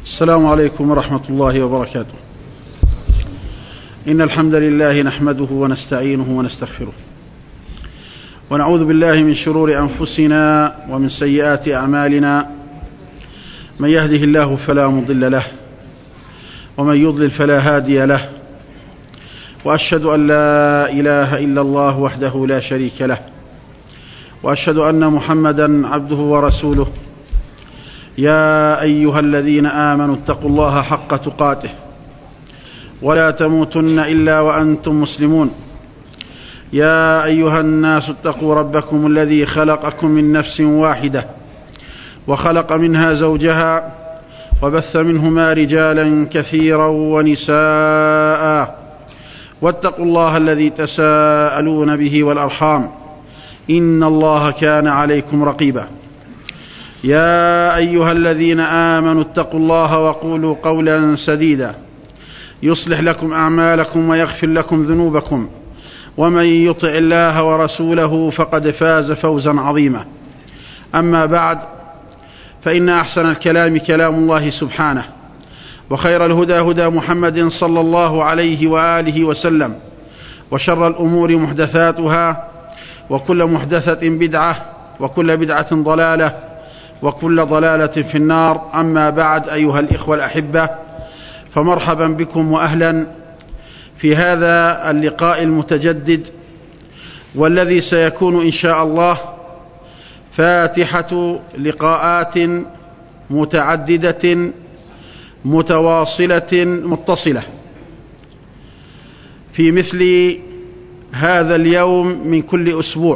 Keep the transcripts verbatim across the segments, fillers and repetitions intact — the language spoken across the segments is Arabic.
السلام عليكم ورحمة الله وبركاته. إن الحمد لله نحمده ونستعينه ونستغفره، ونعوذ بالله من شرور أنفسنا ومن سيئات أعمالنا. من يهده الله فلا مضل له، ومن يضلل فلا هادي له، وأشهد أن لا إله إلا الله وحده لا شريك له، وأشهد أن محمدا عبده ورسوله. يا أيها الذين آمنوا اتقوا الله حق تقاته ولا تموتن إلا وأنتم مسلمون. يا أيها الناس اتقوا ربكم الذي خلقكم من نفس واحدة وخلق منها زوجها وبث منهما رجالا كثيرا ونساء، واتقوا الله الذي تساءلون به والأرحام، إن الله كان عليكم رقيبا. يا أيها الذين آمنوا اتقوا الله وقولوا قولا سديدا يصلح لكم أعمالكم ويغفر لكم ذنوبكم، ومن يطع الله ورسوله فقد فاز فوزا عظيما. أما بعد، فإن أحسن الكلام كلام الله سبحانه، وخير الهدى هدى محمد صلى الله عليه وآله وسلم، وشر الأمور محدثاتها، وكل محدثة بدعة، وكل بدعة ضلالة، وكل ضلالة في النار. أما بعد، أيها الإخوة الأحبة، فمرحبا بكم وأهلا في هذا اللقاء المتجدد، والذي سيكون إن شاء الله فاتحة لقاءات متعددة متواصلة متصلة في مثل هذا اليوم من كل أسبوع،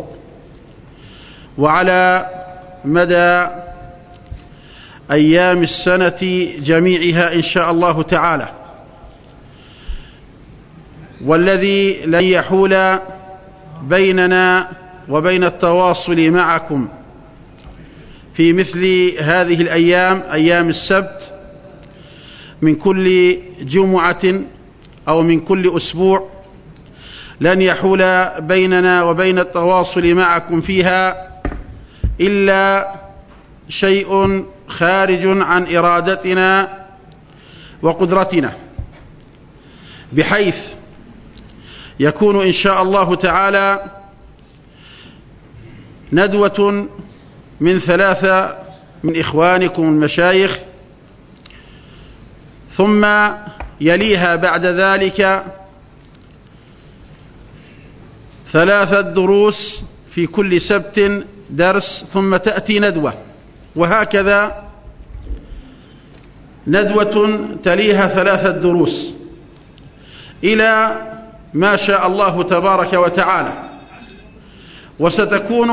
وعلى مدى أيام السنة جميعها إن شاء الله تعالى. والذي لن يحول بيننا وبين التواصل معكم في مثل هذه الأيام، أيام السبت، من كل جمعة أو من كل أسبوع، لن يحول بيننا وبين التواصل معكم فيها إلا شيء خارج عن إرادتنا وقدرتنا، بحيث يكون إن شاء الله تعالى ندوة من ثلاثة من إخوانكم المشايخ، ثم يليها بعد ذلك ثلاثة دروس في كل سبت درس، ثم تأتي ندوة، وهكذا ندوة تليها ثلاثة دروس إلى ما شاء الله تبارك وتعالى. وستكون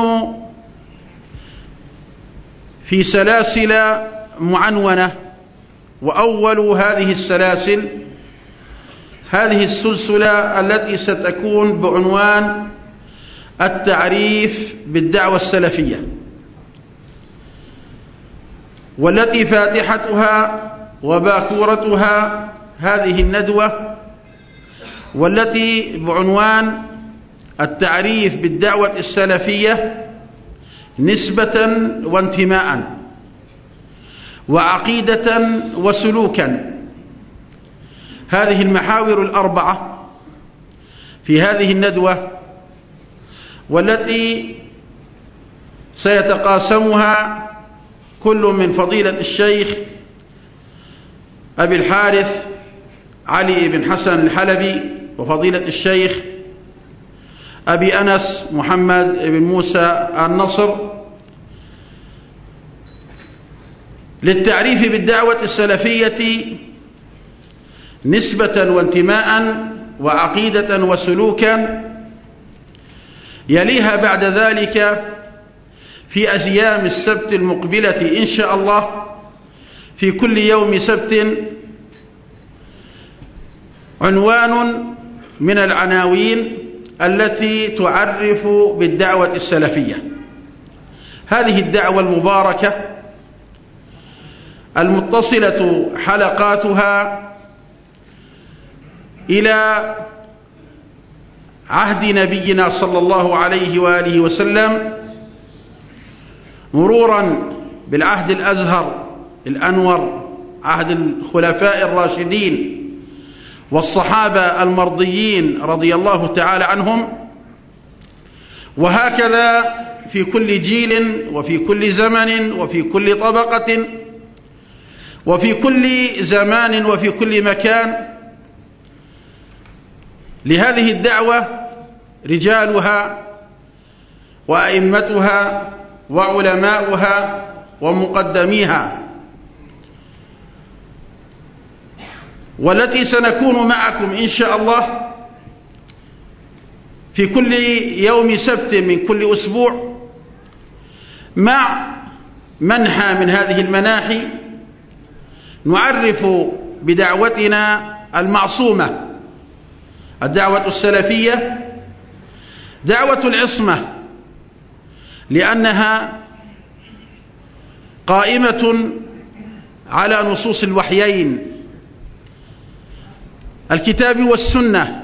في سلاسل معنونة، وأول هذه السلاسل هذه السلسلة التي ستكون بعنوان التعريف بالدعوة السلفية، والتي فاتحتها وباكورتها هذه الندوة، والتي بعنوان التعريف بالدعوة السلفية نسبة وانتماء وعقيدة وسلوكا. هذه المحاور الأربعة في هذه الندوة، والتي سيتقاسمها كل من فضيلة الشيخ أبي الحارث علي بن حسن الحلبي، وفضيلة الشيخ أبي أنس محمد بن موسى النصر، للتعريف بالدعوة السلفية نسبة وانتماء وعقيدة وسلوكا. يليها بعد ذلك في أيام السبت المقبلة إن شاء الله في كل يوم سبت عنوان من العناوين التي تعرف بالدعوة السلفية. هذه الدعوة المباركة المتصلة حلقاتها إلى عهد نبينا صلى الله عليه وآله وسلم، مرورا بالعهد الأزهر الأنور عهد الخلفاء الراشدين والصحابة المرضيين رضي الله تعالى عنهم، وهكذا في كل جيل وفي كل زمن وفي كل طبقة وفي كل زمان وفي كل مكان. لهذه الدعوة رجالها وأئمتها وعلماؤها ومقدميها، والتي سنكون معكم إن شاء الله في كل يوم سبت من كل أسبوع مع منحى من هذه المناحي نعرف بدعوتنا المعصومة، الدعوة السلفية، دعوة العصمة، لأنها قائمة على نصوص الوحيين الكتاب والسنة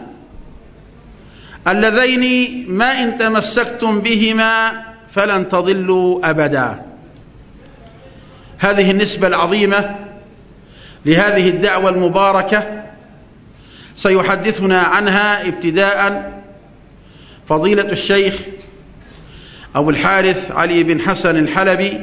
اللذين ما إن تمسكتم بهما فلن تضلوا أبدا. هذه النسبة العظيمة لهذه الدعوة المباركة سيحدثنا عنها ابتداء فضيلة الشيخ أبو الحارث علي بن حسن الحلبي،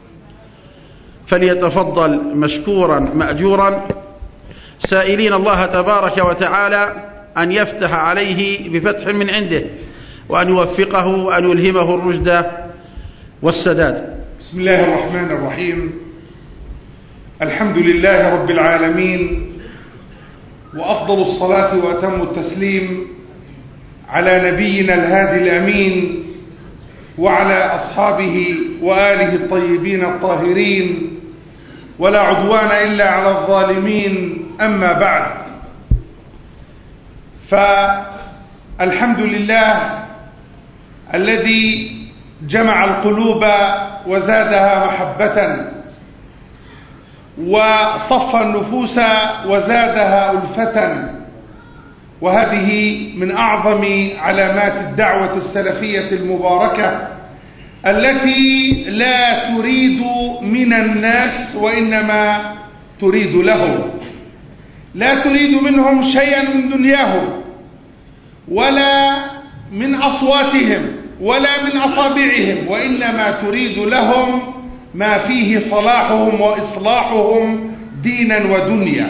فليتفضل مشكورا مأجورا، سائلين الله تبارك وتعالى أن يفتح عليه بفتح من عنده، وأن يوفقه وأن يلهمه الرشد والسداد. بسم الله الرحمن الرحيم. الحمد لله رب العالمين، وأفضل الصلاة وأتم التسليم على نبينا الهادي الأمين وعلى أصحابه وآله الطيبين الطاهرين، ولا عدوان إلا على الظالمين. أما بعد، فالحمد لله الذي جمع القلوب وزادها محبة، وصفى النفوس وزادها ألفة، وهذه من أعظم علامات الدعوة السلفية المباركة التي لا تريد من الناس وإنما تريد لهم، لا تريد منهم شيئا من دنياهم ولا من أصواتهم ولا من أصابعهم، وإنما تريد لهم ما فيه صلاحهم وإصلاحهم دينا ودنيا.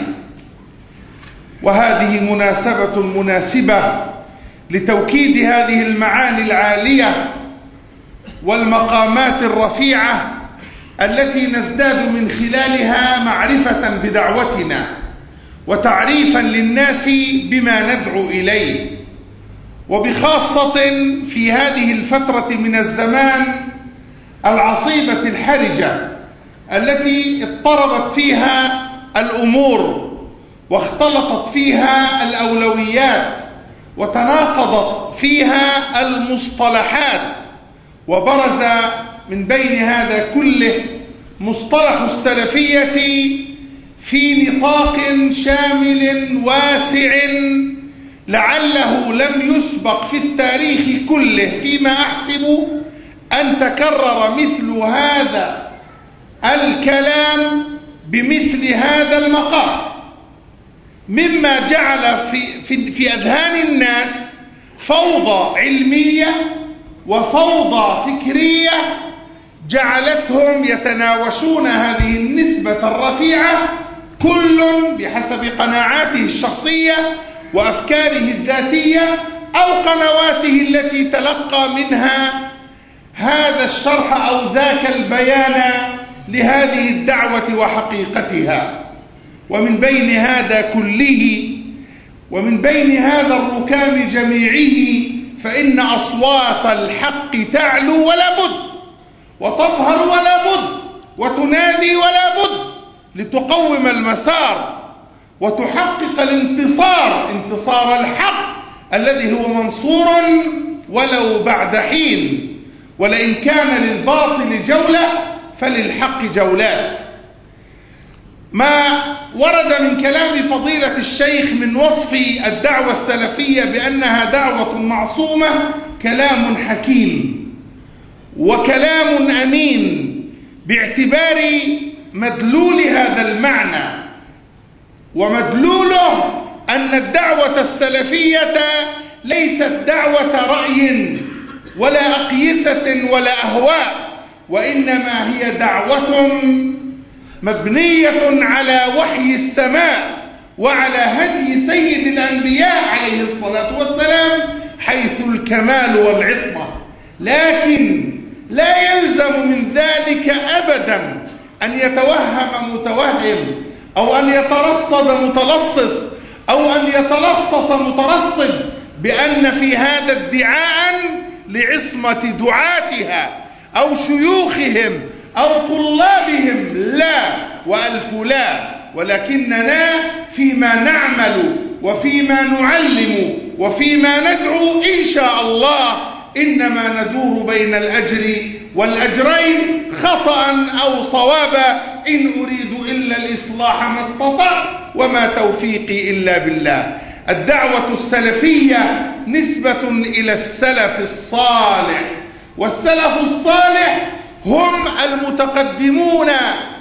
وهذه مناسبة مناسبة لتوكيد هذه المعاني العالية والمقامات الرفيعة التي نزداد من خلالها معرفة بدعوتنا وتعريفا للناس بما ندعو إليه، وبخاصة في هذه الفترة من الزمان العصيبة الحرجة التي اضطربت فيها الأمور واختلطت فيها الأولويات وتناقضت فيها المصطلحات، وبرز من بين هذا كله مصطلح السلفية في نطاق شامل واسع لعله لم يسبق في التاريخ كله فيما أحسب أن تكرر مثل هذا الكلام بمثل هذا المقام، مما جعل في, في, في أذهان الناس فوضى علمية وفوضى فكرية جعلتهم يتناوشون هذه النسبة الرفيعة كل بحسب قناعاته الشخصية وأفكاره الذاتية أو قنواته التي تلقى منها هذا الشرح أو ذاك البيان لهذه الدعوة وحقيقتها. ومن بين هذا كله ومن بين هذا الركام جميعه فإن أصوات الحق تعلو ولا بد، وتظهر ولا بد، وتنادي ولا بد، لتقوم المسار وتحقق الانتصار، انتصار الحق الذي هو منصور ولو بعد حين. ولئن كان للباطل جولة فللحق جولات. ما ورد من كلام فضيلة الشيخ من وصف الدعوة السلفية بأنها دعوة معصومة كلام حكيم وكلام أمين باعتبار مدلول هذا المعنى ومدلوله أن الدعوة السلفية ليست دعوة رأي ولا أقيسة ولا أهواء، وإنما هي دعوة مبنية على وحي السماء وعلى هدي سيد الأنبياء عليه الصلاة والسلام حيث الكمال والعصمة. لكن لا يلزم من ذلك أبدا أن يتوهم متوهم أو أن يترصد متلصص أو أن يتلصص مترصد بأن في هذا ادعاء لعصمة دعاتها أو شيوخهم أو طلابهم، لا وألف لا، ولكننا فيما نعمل وفيما نعلم وفيما ندعو إن شاء الله إنما ندور بين الأجر والأجرين خطأ أو صوابا، إن أريد إلا الإصلاح ما استطعت وما توفيقي إلا بالله. الدعوة السلفية نسبة إلى السلف الصالح، والسلف الصالح هم المتقدمون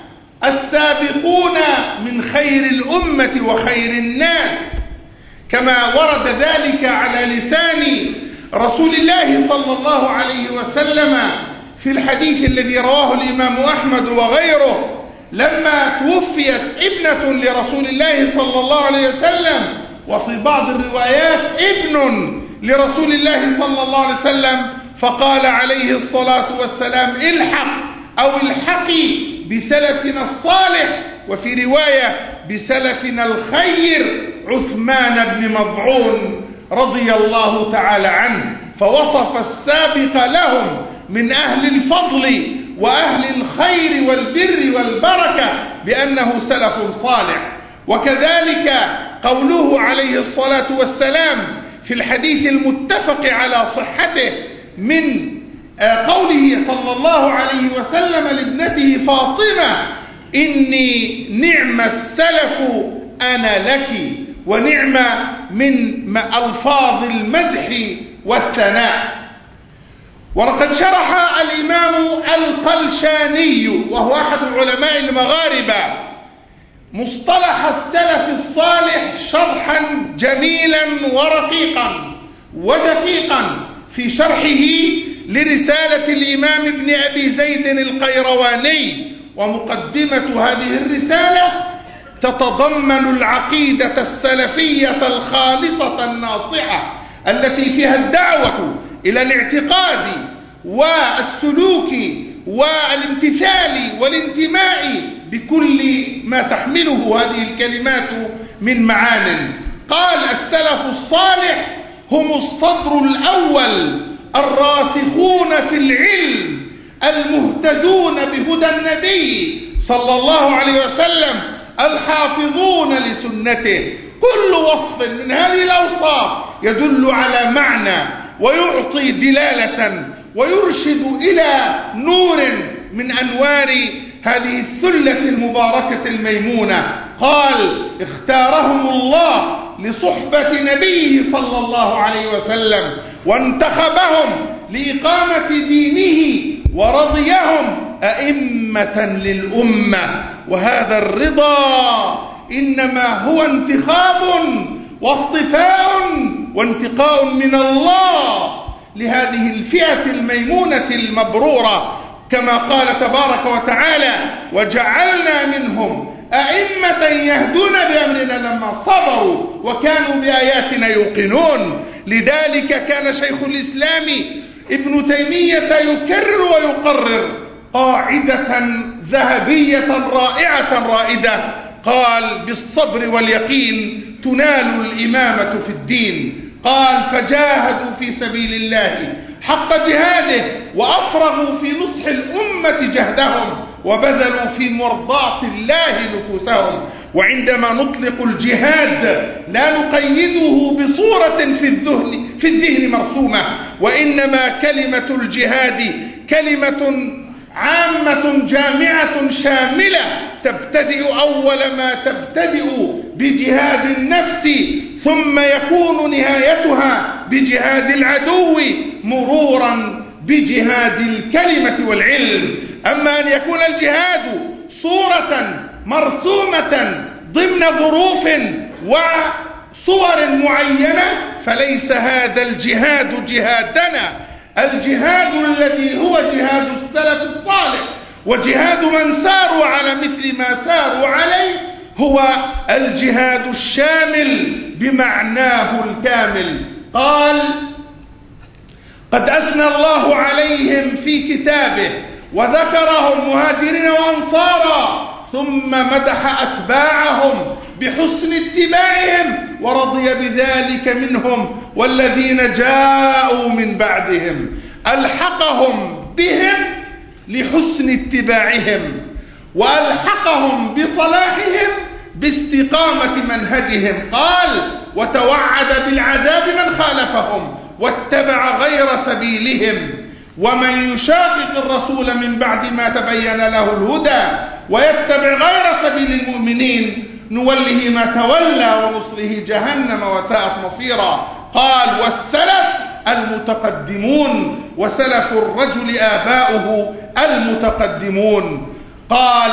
السابقون من خير الأمة وخير الناس، كما ورد ذلك على لسان رسول الله صلى الله عليه وسلم في الحديث الذي رواه الإمام أحمد وغيره لما توفيت ابنة لرسول الله صلى الله عليه وسلم، وفي بعض الروايات ابن لرسول الله صلى الله عليه وسلم، فقال عليه الصلاة والسلام الحق أو الحقي بسلفنا الصالح، وفي رواية بسلفنا الخير عثمان بن مظعون رضي الله تعالى عنه، فوصف السابق لهم من أهل الفضل وأهل الخير والبر والبركة بأنه سلف صالح. وكذلك قوله عليه الصلاة والسلام في الحديث المتفق على صحته من قوله صلى الله عليه وسلم لابنته فاطمة إني نعم السلف أنا لك، ونعم من ألفاظ المدح والثناء. ولقد شرح الإمام القلشاني وهو أحد العلماء المغاربة مصطلح السلف الصالح شرحا جميلا ورقيقا ودقيقا في شرحه لرسالة الإمام ابن أبي زيد القيرواني. ومقدمة هذه الرسالة تتضمن العقيدة السلفية الخالصة الناصعة التي فيها الدعوة إلى الاعتقاد والسلوك والامتثال والانتماء بكل ما تحمله هذه الكلمات من معان. قال السلف الصالح هم الصدر الأول الراسخون في العلم المهتدون بهدى النبي صلى الله عليه وسلم الحافظون لسنته. كل وصف من هذه الأوصاف يدل على معنى ويعطي دلالة ويرشد إلى نور من أنوار هذه الثلة المباركة الميمونة. قال اختارهم الله لصحبة نبيه صلى الله عليه وسلم وانتخبهم لإقامة دينه ورضيهم أئمة للأمة، وهذا الرضا إنما هو انتخاب واصطفاء وانتقاء من الله لهذه الفئة الميمونة المبرورة، كما قال تبارك وتعالى وجعلنا منهم أئمة يهدون بأمرنا لما صبروا وكانوا بآياتنا يوقنون. لذلك كان شيخ الإسلام ابن تيمية يكرر ويقرر قاعدة ذهبية رائعة رائدة، قال بالصبر واليقين تنال الإمامة في الدين. قال فجاهدوا في سبيل الله حق جهاده وأفرغوا في نصح الأمة جهدهم وبذلوا في مرضاة الله نفوسهم. وعندما نطلق الجهاد لا نقيده بصورة في الذهن, في الذهن مرسومة، وإنما كلمة الجهاد كلمة عامة جامعة شاملة تبتدئ أول ما تبتدئ بجهاد النفس ثم يكون نهايتها بجهاد العدو مرورا بجهاد الكلمة والعلم. أما أن يكون الجهاد صورة مرسومة ضمن ظروف وصور معينة فليس هذا الجهاد جهادنا. الجهاد الذي هو جهاد السلف الصالح وجهاد من ساروا على مثل ما ساروا عليه هو الجهاد الشامل بمعناه الكامل. قال: قد أثنى الله عليهم في كتابه وذكرهم مهاجرين وأنصارا ثم مدح أتباعهم بحسن اتباعهم ورضي بذلك منهم والذين جاءوا من بعدهم. ألحقهم بهم لحسن اتباعهم وألحقهم بصلاحهم باستقامة منهجهم. قال: وتوعد بالعذاب من خالفهم واتبع غير سبيلهم ومن يشاقق الرسول من بعد ما تبين له الهدى ويتبع غير سبيل المؤمنين نوله ما تولى ونصله جهنم وساءت مصيرا. قال: والسلف المتقدمون وسلف الرجل آباؤه المتقدمون. قال: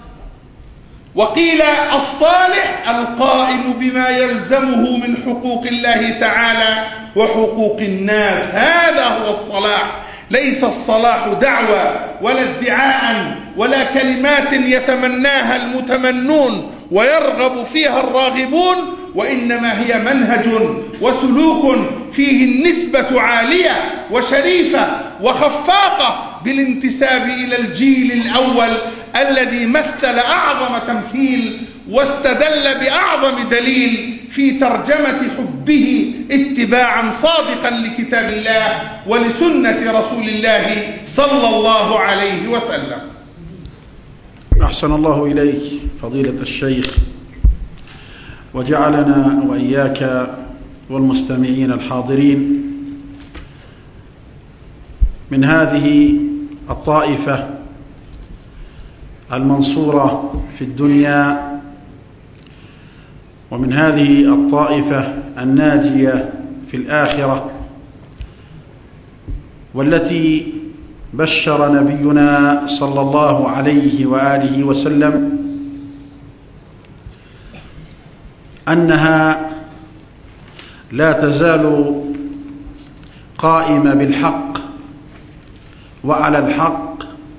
وقيل الصالح القائم بما يلزمه من حقوق الله تعالى وحقوق الناس. هذا هو الصلاح. ليس الصلاح دعوة ولا ادعاء ولا كلمات يتمناها المتمنون ويرغب فيها الراغبون، وإنما هي منهج وسلوك فيه النسبة عالية وشريفة وخفاقة بالانتساب إلى الجيل الأول الذي مثل أعظم تمثيل واستدل بأعظم دليل في ترجمة حبه اتباعا صادقا لكتاب الله ولسنة رسول الله صلى الله عليه وسلم. أحسن الله إليك فضيلة الشيخ، وجعلنا وإياك والمستمعين الحاضرين من هذه الطائفة المنصورة في الدنيا ومن هذه الطائفة الناجية في الآخرة، والتي بشر نبينا صلى الله عليه وآله وسلم أنها لا تزال قائمة بالحق وعلى الحق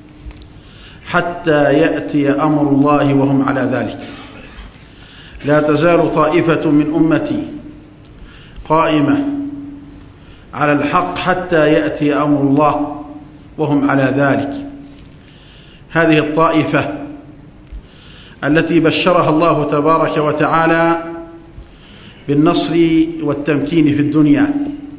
حتى يأتي أمر الله وهم على ذلك. لا تزال طائفة من أمتي قائمة على الحق حتى يأتي أمر الله وهم على ذلك. هذه الطائفة التي بشرها الله تبارك وتعالى بالنصر والتمكين في الدنيا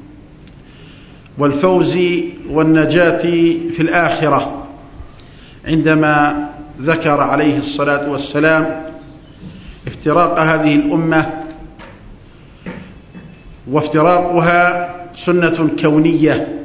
والفوز والنجاة في الآخرة، عندما ذكر عليه الصلاة والسلام افتراق هذه الأمة، وافتراقها سنة كونية،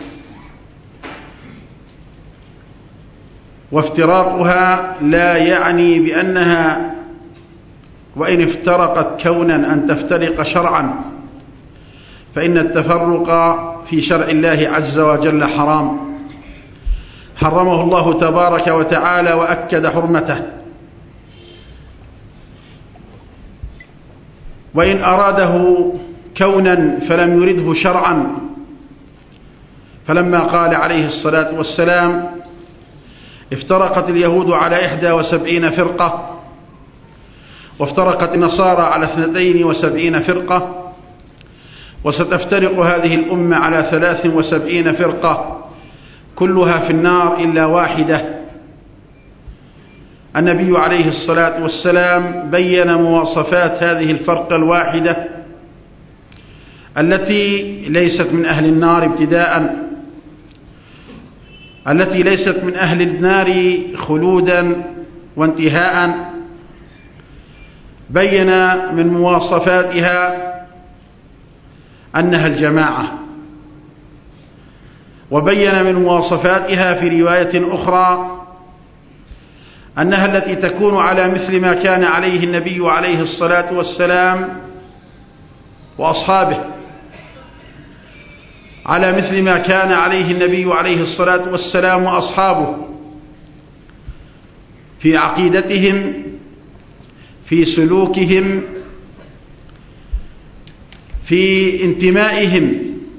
وافتراقها لا يعني بأنها وإن افترقت كونا أن تفترق شرعا، فإن التفرق في شرع الله عز وجل حرام، حرمه الله تبارك وتعالى وأكد حرمته. وإن أراده كونا فلم يرده شرعا، فلما قال عليه الصلاة والسلام افترقت اليهود على إحدى وسبعين فرقة وافترقت النصارى على اثنتين وسبعين فرقة وستفترق هذه الأمة على ثلاث وسبعين فرقة كلها في النار إلا واحدة. النبي عليه الصلاة والسلام بين مواصفات هذه الفرقة الواحدة التي ليست من أهل النار ابتداء، التي ليست من أهل النار خلودا وانتهاء. بين من مواصفاتها أنها الجماعة، وبين من مواصفاتها في رواية أخرى أنها التي تكون على مثل ما كان عليه النبي عليه الصلاة والسلام وأصحابه، على مثل ما كان عليه النبي عليه الصلاة والسلام وأصحابه في عقيدتهم، في سلوكهم، في انتمائهم.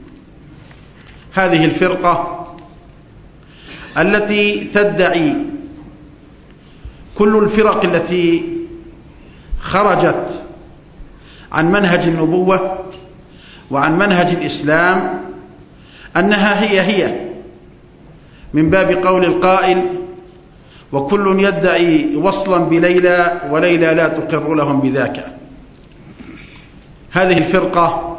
هذه الفرقة التي تدعي كل الفرق التي خرجت عن منهج النبوة وعن منهج الإسلام أنها هي هي، من باب قول القائل: وكل يدعي وصلا بليلى وليلى لا تقر لهم بذاك. هذه الفرقة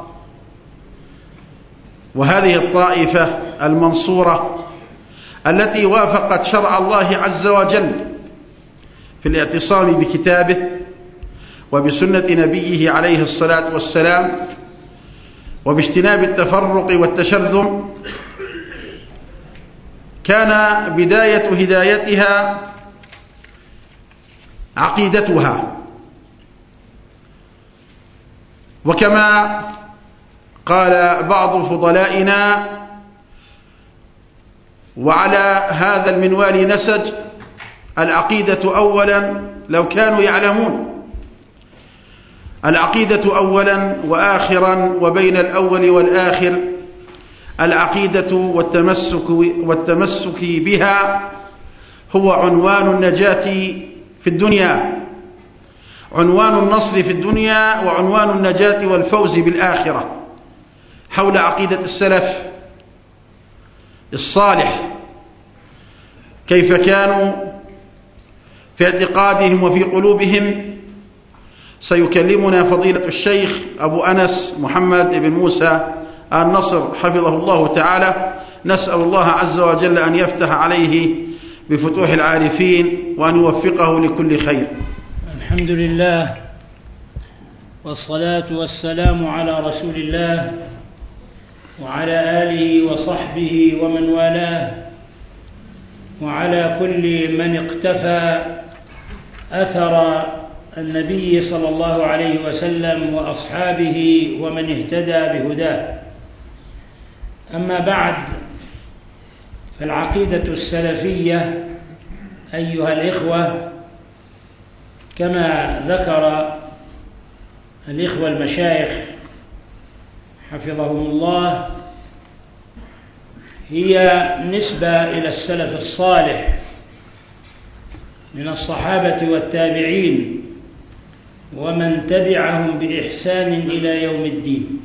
وهذه الطائفة المنصورة التي وافقت شرع الله عز وجل في الاعتصام بكتابه وبسنة نبيه عليه الصلاة والسلام وباجتناب التفرق والتشرذم، كان بداية هدايتها عقيدتها. وكما قال بعض فضلائنا: وعلى هذا المنوال نسج، العقيدة أولا لو كانوا يعلمون، العقيدة أولا وآخرا وبين الأول والآخر، العقيدة والتمسك, والتمسك بها هو عنوان النجاة في الدنيا، عنوان النصر في الدنيا، وعنوان النجاة والفوز بالآخرة. حول عقيدة السلف الصالح، كيف كانوا في اعتقادهم وفي قلوبهم، سيكلمنا فضيلة الشيخ أبو أنس محمد بن موسى النصر حفظه الله تعالى. نسأل الله عز وجل أن يفتح عليه بفتوح العارفين وأن يوفقه لكل خير. الحمد لله والصلاة والسلام على رسول الله وعلى آله وصحبه ومن والاه، وعلى كل من اقتفى أثر النبي صلى الله عليه وسلم وأصحابه ومن اهتدى بهداه. أما بعد، فالعقيدة السلفية أيها الإخوة، كما ذكر الإخوة المشايخ حفظهم الله، هي نسبة إلى السلف الصالح من الصحابة والتابعين ومن تبعهم بإحسان إلى يوم الدين.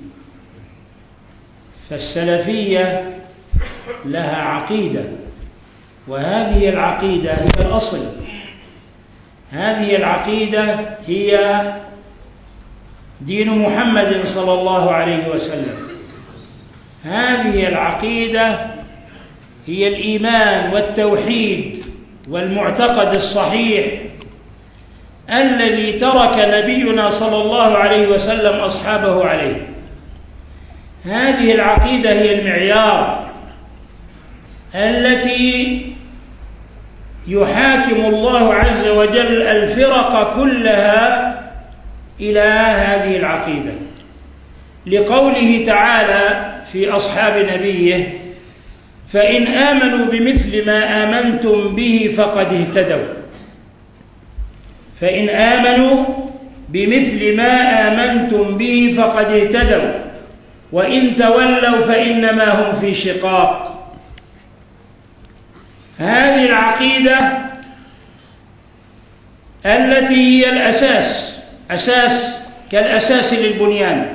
فالسلفية لها عقيدة، وهذه العقيدة هي الأصل، هذه العقيدة هي دين محمد صلى الله عليه وسلم، هذه العقيدة هي الإيمان والتوحيد والمعتقد الصحيح الذي ترك نبينا صلى الله عليه وسلم أصحابه عليه. هذه العقيدة هي المعيار التي يحاكم الله عز وجل الفرق كلها إلى هذه العقيدة، لقوله تعالى في أصحاب نبيه: فإن آمنوا بمثل ما آمنتم به فقد اهتدوا. فإن آمنوا بمثل ما آمنتم به فقد اهتدوا وإن تولوا فإنما هم في شقاق. هذه العقيدة التي هي الأساس، أساس كالأساس للبنيان،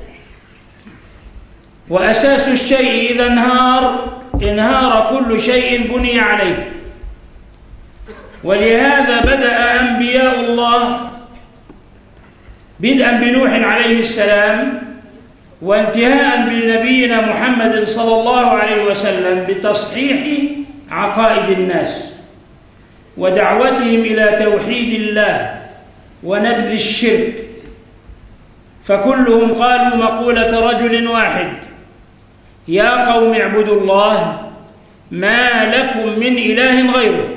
وأساس الشيء إذا انهار انهار كل شيء بني عليه. ولهذا بدأ أنبياء الله بدءا بنوح عليه السلام وانتهاء بنبينا محمد صلى الله عليه وسلم بتصحيح عقائد الناس ودعوتهم إلى توحيد الله ونبذ الشرك. فكلهم قالوا مقولة رجل واحد: يا قوم اعبدوا الله ما لكم من إله غيره.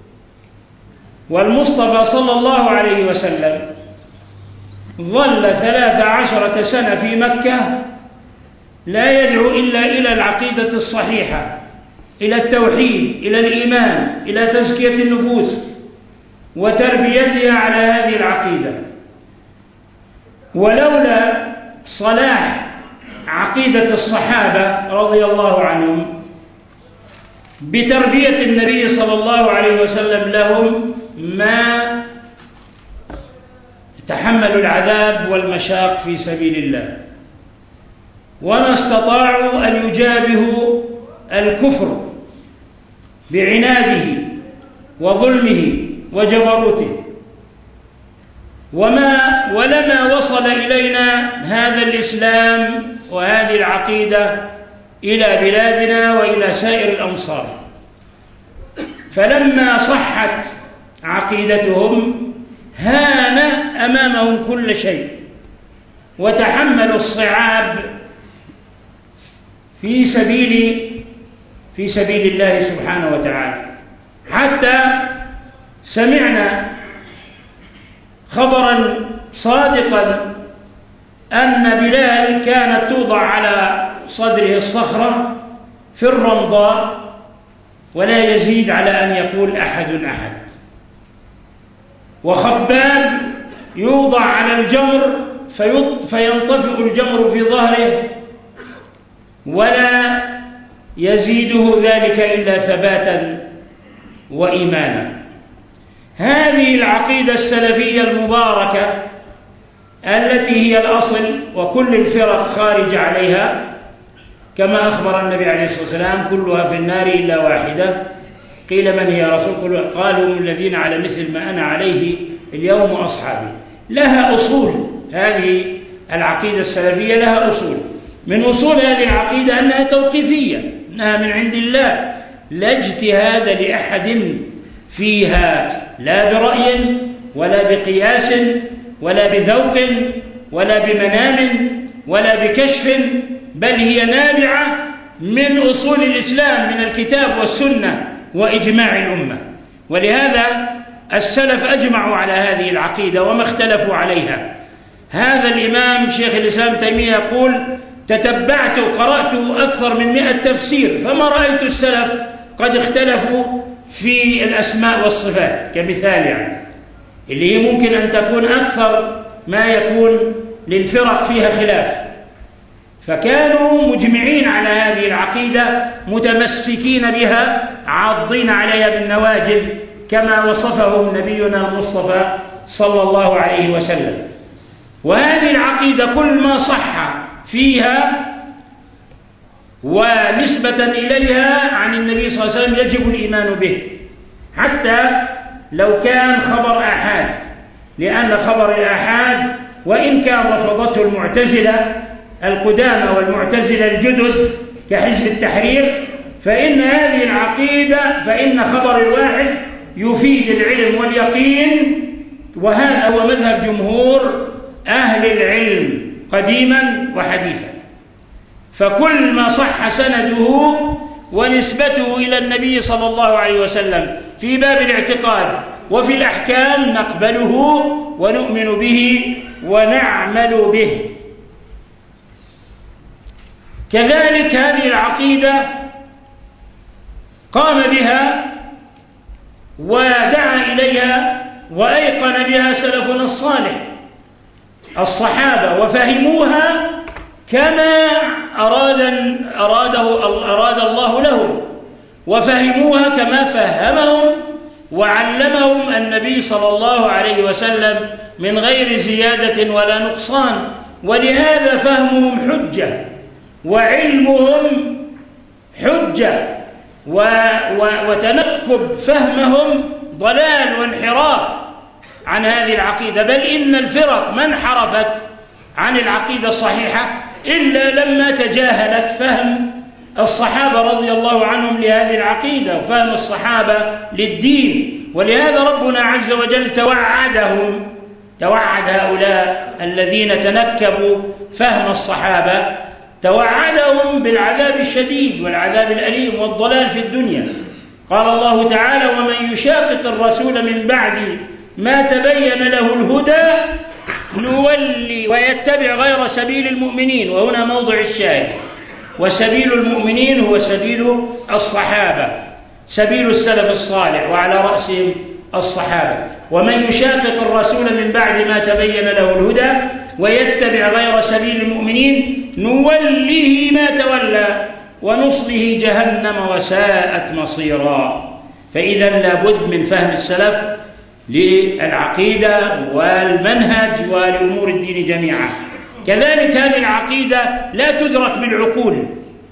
والمصطفى صلى الله عليه وسلم ظل ثلاث عشرة سنة في مكة لا يدعو إلا إلى العقيدة الصحيحة، إلى التوحيد، إلى الإيمان، إلى تزكية النفوس وتربيتها على هذه العقيدة. ولولا صلاح عقيدة الصحابة رضي الله عنهم بتربية النبي صلى الله عليه وسلم لهم ما تحملوا العذاب والمشاق في سبيل الله، وما استطاعوا أن يجابهوا الكفر بعناده وظلمه وجبروته، وما ولما وصل إلينا هذا الإسلام وهذه العقيدة إلى بلادنا وإلى سائر الأمصار. فلما صحت عقيدتهم هان أمامهم كل شيء، وتحملوا الصعاب في سبيل في سبيل الله سبحانه وتعالى، حتى سمعنا خبرا صادقا أن بلال كانت توضع على صدره الصخرة في الرمضاء ولا يزيد على أن يقول أحد أحد، وخباب يوضع على الجمر فينطفئ الجمر في ظهره ولا يزيده ذلك إلا ثباتا وإيمانا. هذه العقيدة السلفية المباركة التي هي الأصل، وكل الفرق خارج عليها كما أخبر النبي عليه الصلاة والسلام كلها في النار إلا واحدة. قيل من هي رسول؟ قالوا الذين على مثل ما أنا عليه اليوم أصحابي. لها أصول، هذه العقيدة السلفية لها أصول. من أصول هذه العقيدة أنها توقيفية، أنها من عند الله، لا اجتهاد لأحد فيها، لا برأي ولا بقياس ولا بذوق ولا بمنام ولا بكشف، بل هي نابعة من أصول الإسلام من الكتاب والسنة وإجماع الأمة. ولهذا السلف أجمعوا على هذه العقيدة وما اختلفوا عليها. هذا الإمام شيخ الإسلام تيمية يقول: تتبعت وقرأت أكثر من مئة تفسير فما رأيت السلف قد اختلفوا في الأسماء والصفات كمثال، يعني اللي هي ممكن أن تكون أكثر ما يكون للفرق فيها خلاف، فكانوا مجمعين على هذه العقيدة متمسكين بها عاضين عليها بالنواجذ كما وصفهم نبينا المصطفى صلى الله عليه وسلم. وهذه العقيدة كل ما صح فيها ونسبة إليها عن النبي صلى الله عليه وسلم يجب الإيمان به، حتى لو كان خبر آحاد، لأن خبر الآحاد وإن كان رفضته المعتزلة القدامى والمعتزلة الجدد كحزب التحرير، فإن هذه العقيدة فإن خبر الواحد يفيد العلم واليقين، وهذا هو مذهب جمهور أهل العلم قديما وحديثا. فكل ما صح سنده ونسبته إلى النبي صلى الله عليه وسلم في باب الاعتقاد وفي الأحكام نقبله ونؤمن به ونعمل به. كذلك هذه العقيدة قام بها ودعا إليها وأيقن بها سلفنا الصالح الصحابة، وفهموها كما أراد أراده أراد الله لهم، وفهموها كما فهمهم وعلمهم النبي صلى الله عليه وسلم من غير زيادة ولا نقصان. ولهذا فهمهم حجة وعلمهم حجة، و و وتنكب فهمهم ضلال وانحراف عن هذه العقيدة، بل إن الفرق ما انحرفت عن العقيدة الصحيحة إلا لما تجاهلت فهم الصحابة رضي الله عنهم لهذه العقيدة وفهم الصحابة للدين. ولهذا ربنا عز وجل توعدهم، توعد هؤلاء الذين تنكبوا فهم الصحابة، توعدهم بالعذاب الشديد والعذاب الأليم والضلال في الدنيا. قال الله تعالى: ومن يشاقق الرسول من بعد ما تبين له الهدى نولي ويتبع غير سبيل المؤمنين. وهنا موضع الشاهد، وسبيل المؤمنين هو سبيل الصحابة، سبيل السلف الصالح وعلى رأسهم الصحابة. ومن يشاقق الرسول من بعد ما تبين له الهدى ويتبع غير سبيل المؤمنين نوله ما تولى ونصله جهنم وساءت مصيرا. فإذا لابد من فهم السلف للعقيدة والمنهج ولأمور الدين جميعا. كذلك هذه العقيدة لا تدرك بالعقول،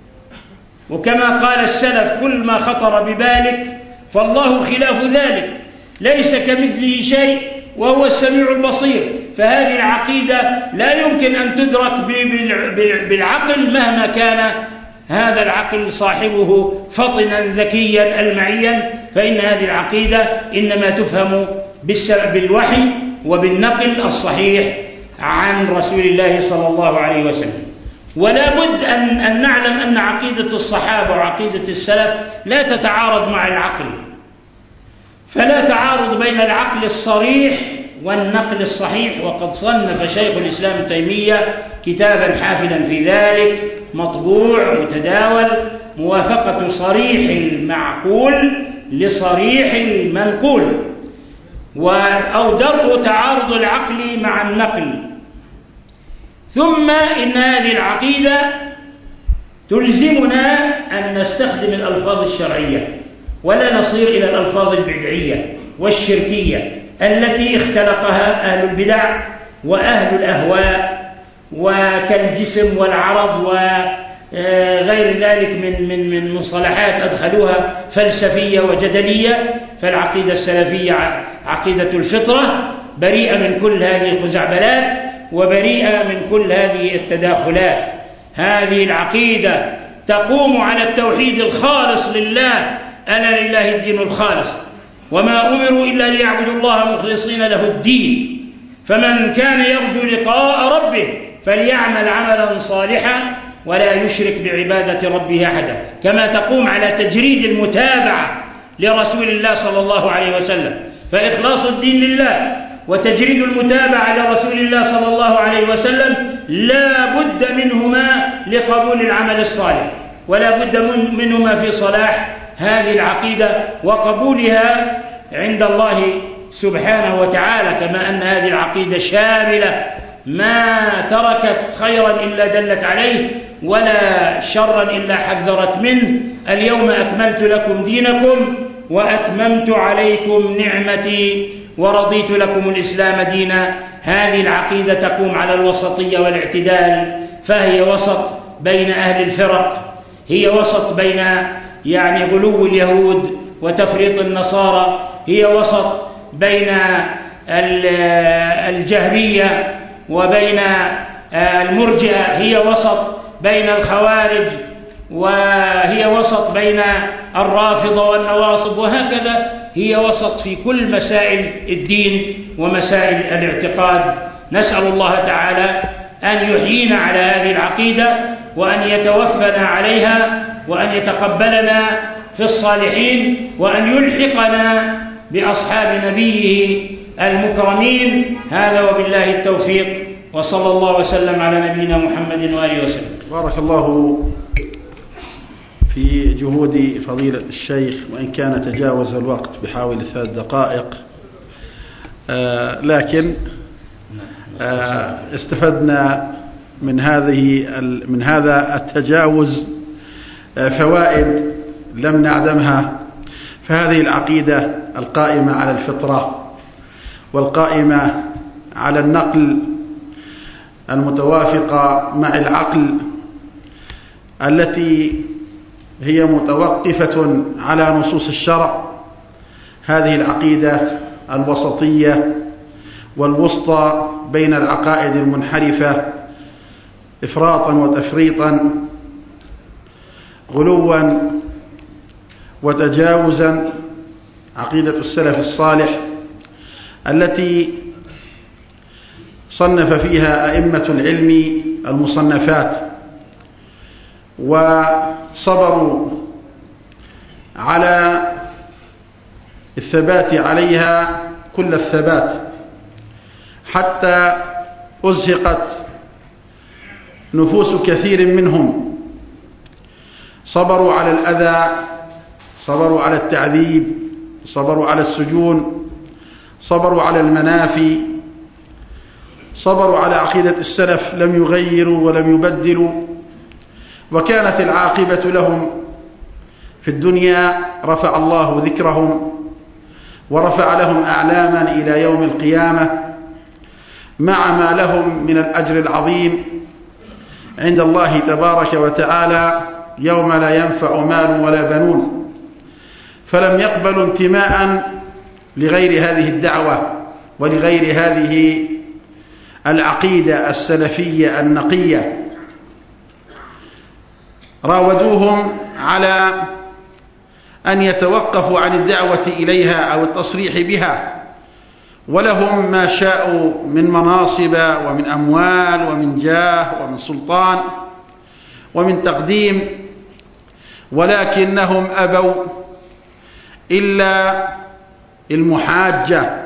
وكما قال السلف كل ما خطر ببالك فالله خلاف ذلك، ليس كمثله شيء وهو السميع البصير. فهذه العقيدة لا يمكن أن تدرك بالعقل مهما كان هذا العقل صاحبه فطنا ذكيا ألمعيا، فإن هذه العقيدة إنما تفهم بالوحي وبالنقل الصحيح عن رسول الله صلى الله عليه وسلم. ولا بد أن, أن نعلم أن عقيدة الصحابة وعقيدة السلف لا تتعارض مع العقل، فلا تعارض بين العقل الصريح والنقل الصحيح. وقد صنف شيخ الإسلام ابن تيمية كتابا حافلا في ذلك مطبوع متداول، موافقة صريح المعقول لصريح المنقول، أو درء تعارض العقل مع النقل. ثم إن هذه العقيدة تلزمنا أن نستخدم الألفاظ الشرعية ولا نصير إلى الألفاظ البدعية والشركية التي اختلقها أهل البدع وأهل الأهواء، وكالجسم والعرض وغير ذلك من من من مصطلحات أدخلوها فلسفية وجدلية. فالعقيدة السلفية عقيدة الفطرة، بريئة من كل هذه الخزعبلات وبريئة من كل هذه التداخلات. هذه العقيدة تقوم على التوحيد الخالص لله، ألا لله الدين الخالص، وما أمروا إلا ليعبدوا الله مخلصين له الدين. فمن كان يرجو لقاء ربه فليعمل عملا صالحا ولا يشرك بعبادة ربه أحدا. كما تقوم على تجريد المتابعة لرسول الله صلى الله عليه وسلم، فإخلاص الدين لله وتجريد المتابعة لرسول الله صلى الله عليه وسلم لا بد منهما لقبول العمل الصالح، ولا بد منهما في صلاح هذه العقيدة وقبولها عند الله سبحانه وتعالى. كما أن هذه العقيدة شاملة، ما تركت خيرا إلا دلت عليه ولا شرا إلا حذرت منه. اليوم أكملت لكم دينكم وأتممت عليكم نعمتي ورضيت لكم الإسلام دينا. هذه العقيدة تقوم على الوسطية والاعتدال، فهي وسط بين أهل الفرق، هي وسط بين يعني غلو اليهود وتفريط النصارى، هي وسط بين الجهمية وبين المرجئة، هي وسط بين الخوارج، وهي وسط بين الرافضة والنواصب، وهكذا هي وسط في كل مسائل الدين ومسائل الاعتقاد. نسأل الله تعالى أن يحيينا على هذه العقيدة وأن يتوفنا عليها وأن يتقبلنا في الصالحين وأن يلحقنا بأصحاب نبيه المكرمين. هذا وبالله التوفيق، وصلى الله وسلم على نبينا محمد وآله وسلم. بارك الله في جهود فضيلة الشيخ، وإن كان تجاوز الوقت بحوالي ثلاث دقائق، آه لكن آه استفدنا من هذه من هذا التجاوز آه فوائد لم نعدمها. فهذه العقيدة القائمة على الفطرة والقائمة على النقل المتوافقة مع العقل، التي هي متوقفة على نصوص الشرع. هذه العقيدة الوسطية والوسطى بين العقائد المنحرفة إفراطا وتفريطا، غلوا وتجاوزا، عقيدة السلف الصالح التي صنف فيها أئمة العلم المصنفات وصبروا على الثبات عليها كل الثبات حتى أزهقت نفوس كثير منهم. صبروا على الأذى، صبروا على التعذيب، صبروا على السجون، صبروا على المنافي، صبروا على عقيدة السلف، لم يغيروا ولم يبدلوا، وكانت العاقبة لهم في الدنيا رفع الله ذكرهم ورفع لهم أعلاما إلى يوم القيامة، مع ما لهم من الأجر العظيم عند الله تبارك وتعالى يوم لا ينفع مال ولا بنون. فلم يقبلوا انتماء لغير هذه الدعوة ولغير هذه العقيدة السلفية النقية. راودوهم على أن يتوقفوا عن الدعوة إليها أو التصريح بها، ولهم ما شاءوا من مناصب ومن أموال ومن جاه ومن سلطان ومن تقديم، ولكنهم أبوا إلا المحاجة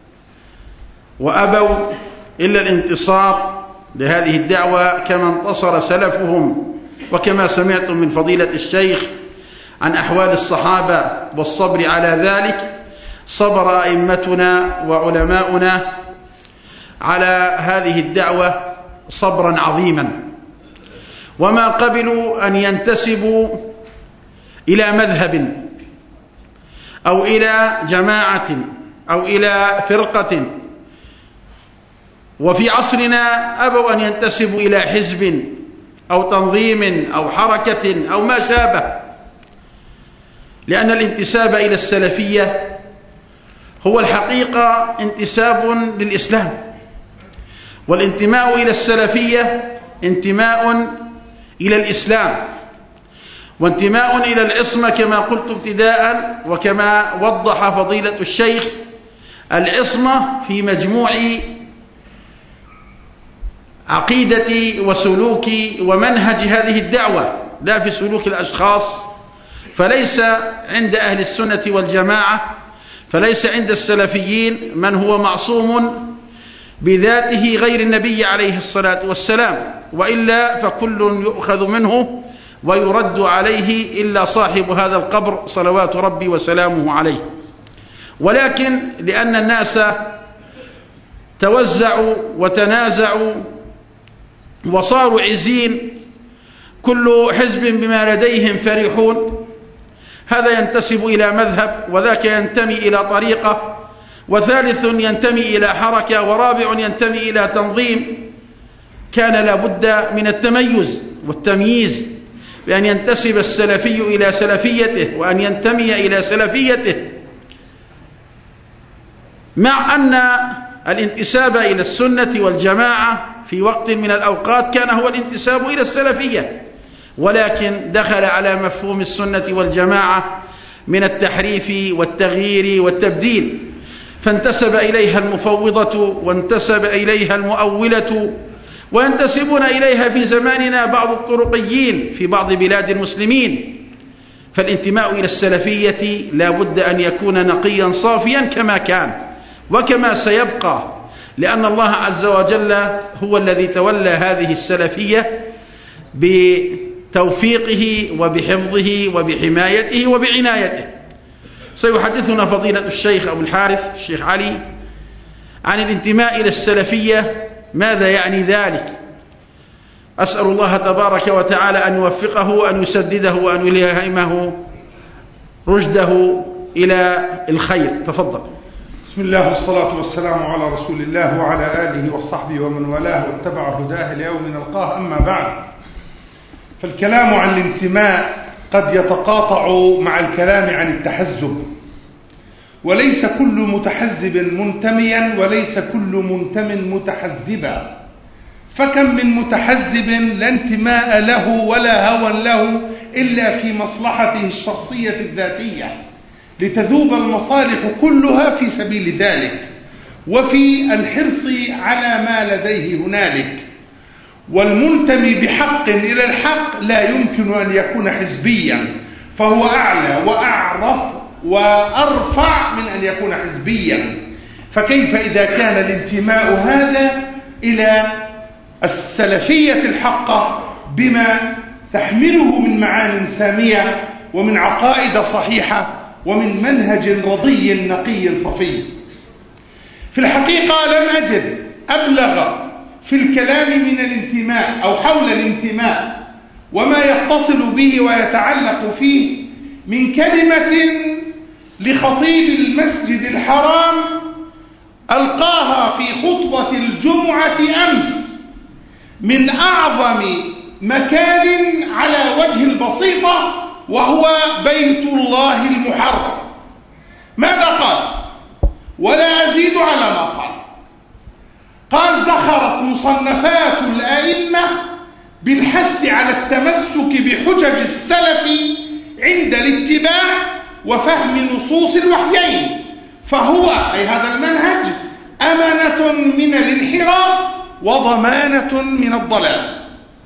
وأبوا إلا الانتصار لهذه الدعوة كما انتصر سلفهم. وكما سمعتم من فضيلة الشيخ عن أحوال الصحابة والصبر على ذلك، صبر أئمتنا وعلماؤنا على هذه الدعوة صبرا عظيما، وما قبلوا أن ينتسبوا إلى مذهب أو إلى جماعة أو إلى فرقة. وفي عصرنا أبوا أن ينتسبوا إلى حزب أو تنظيم أو حركة أو ما شابه، لأن الانتساب إلى السلفية هو الحقيقة انتساب للإسلام، والانتماء إلى السلفية انتماء إلى الإسلام، وانتماء إلى العصمة كما قلت ابتداء وكما وضح فضيلة الشيخ. العصمة في مجموع عقيدة وسلوك ومنهج هذه الدعوة، لا في سلوك الأشخاص. فليس عند أهل السنة والجماعة، فليس عند السلفيين من هو معصوم بذاته غير النبي عليه الصلاة والسلام، وإلا فكل يؤخذ منه ويرد عليه إلا صاحب هذا القبر صلوات ربي وسلامه عليه. ولكن لأن الناس توزعوا وتنازعوا وصاروا عزين، كل حزب بما لديهم فرحون، هذا ينتسب إلى مذهب، وذاك ينتمي إلى طريقة، وثالث ينتمي إلى حركة، ورابع ينتمي إلى تنظيم. كان لابد من التميز والتمييز، بأن ينتسب السلفي إلى سلفيته وأن ينتمي إلى سلفيته، مع أن الانتساب إلى السنة والجماعة في وقت من الأوقات كان هو الانتساب إلى السلفية، ولكن دخل على مفهوم السنة والجماعة من التحريف والتغيير والتبديل، فانتسب إليها المفوضة وانتسب إليها المؤولة، وينتسبون إليها في زماننا بعض الطرقيين في بعض بلاد المسلمين. فالانتماء إلى السلفية لا بد أن يكون نقيا صافيا كما كان وكما سيبقى، لأن الله عز وجل هو الذي تولى هذه السلفية بتوفيقه وبحفظه وبحمايته وبعنايته. سيحدثنا فضيلة الشيخ أبو الحارث الشيخ علي عن الانتماء إلى السلفية، ماذا يعني ذلك. أسأل الله تبارك وتعالى أن يوفقه وأن يسدده وأن يلهمه رشده إلى الخير. تفضل. بسم الله والصلاة والسلام على رسول الله وعلى آله وصحبه ومن والاه واتبع هداه ليوم نلقاه. أما بعد، فالكلام عن الانتماء قد يتقاطع مع الكلام عن التحزب، وليس كل متحزب منتميا وليس كل منتم متحزبا، فكم من متحزب لا انتماء له ولا هوى له إلا في مصلحته الشخصية الذاتية، لتذوب المصالح كلها في سبيل ذلك وفي الحرص على ما لديه هنالك. والمنتمي بحق إلى الحق لا يمكن أن يكون حزبيا، فهو أعلى وأعرف وأرفع من أن يكون حزبيا. فكيف إذا كان الانتماء هذا إلى السلفية الحقة بما تحمله من معان سامية ومن عقائد صحيحة ومن منهج رضي نقي صفي. في الحقيقة لم أجد أبلغ في الكلام من الانتماء أو حول الانتماء وما يتصل به ويتعلق فيه من كلمة لخطيب المسجد الحرام ألقاها في خطبة الجمعة أمس من أعظم مكان على وجه البسيطة، وهو بيت الله المحرم. ماذا قال؟ ولا أزيد على ما قال. قال: زخرت مصنفات الأئمة بالحث على التمسك بحجج السلف عند الاتباع وفهم نصوص الوحيين، فهو أي هذا المنهج أمنة من الانحراف وضمانة من الضلال.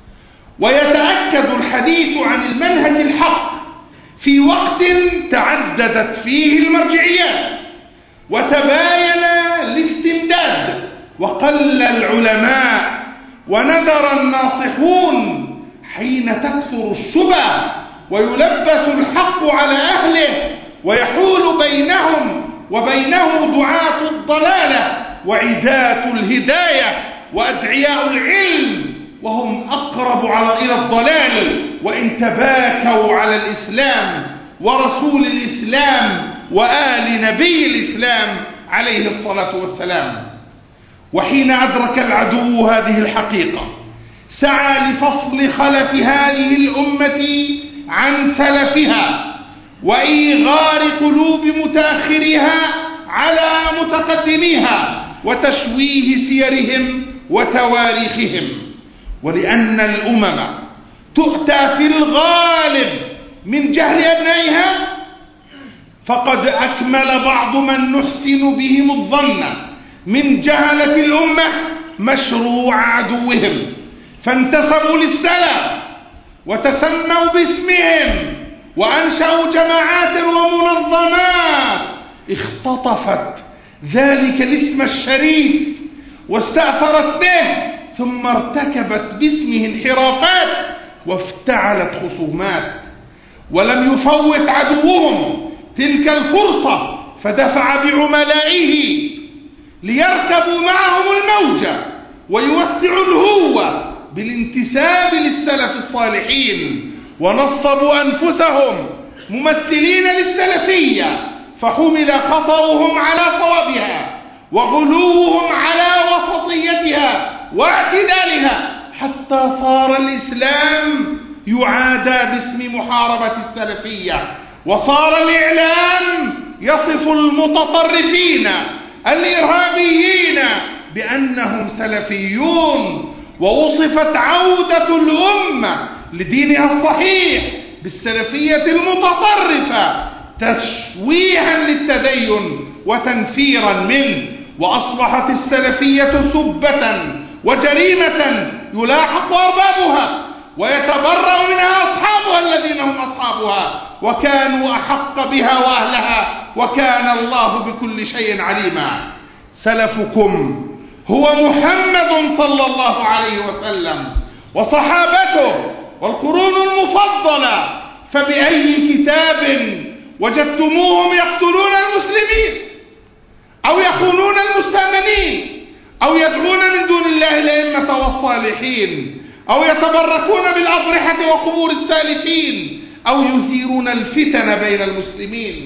ويتأكد الحديث عن المنهج الحق في وقت تعددت فيه المرجعيات وتباين الاستمداد وقل العلماء وندر الناصحون حين تكثر الشبه ويلبس الحق على أهله ويحول بينهم وبينه دعاة الضلالة وعداة الهداية وأدعياء العلم، وهم أقرب على إلى الضلال وإن تباكوا على الإسلام ورسول الإسلام وآل نبي الإسلام عليه الصلاة والسلام. وحين أدرك العدو هذه الحقيقة سعى لفصل خلف هذه الأمة عن سلفها وإيغار قلوب متأخريها على متقدميها وتشويه سيرهم وتواريخهم. ولأن الأمم تؤتى في الغالب من جهل أبنائها، فقد أكمل بعض من نحسن بهم الظن من جهلة الأمة مشروع عدوهم، فانتسبوا للسلف وتسموا باسمهم وأنشأوا جماعات ومنظمات اختطفت ذلك الاسم الشريف واستأثرت به، ثم ارتكبت باسمه انحرافات وافتعلت خصومات. ولم يفوت عدوهم تلك الفرصة فدفع بعملائه ليركبوا معهم الموجة ويوسعوا الهوة بالانتساب للسلف الصالحين، ونصبوا أنفسهم ممثلين للسلفية، فحمل خطأهم على صوابها وغلوهم على وسطيتها واعتدالها، حتى صار الإسلام يعادى باسم محاربة السلفية، وصار الإعلام يصف المتطرفين الإرهابيين بأنهم سلفيون، ووصفت عودة الأمة لدينها الصحيح بالسلفية المتطرفة تشويها للتدين وتنفيرا منه، وأصبحت السلفية سبة وجريمة يلاحق أربابها ويتبرأ منها أصحابها الذين هم أصحابها وكانوا أحق بها وأهلها، وكان الله بكل شيء عليما. سلفكم هو محمد صلى الله عليه وسلم وصحابته والقرون المفضلة، فبأي كتاب وجدتموهم يقتلون المسلمين أو يخونون المستأمنين أو يدعون من دون الله الأئمة والصالحين أو يتبركون بالأضرحة وقبور السالفين أو يثيرون الفتن بين المسلمين؟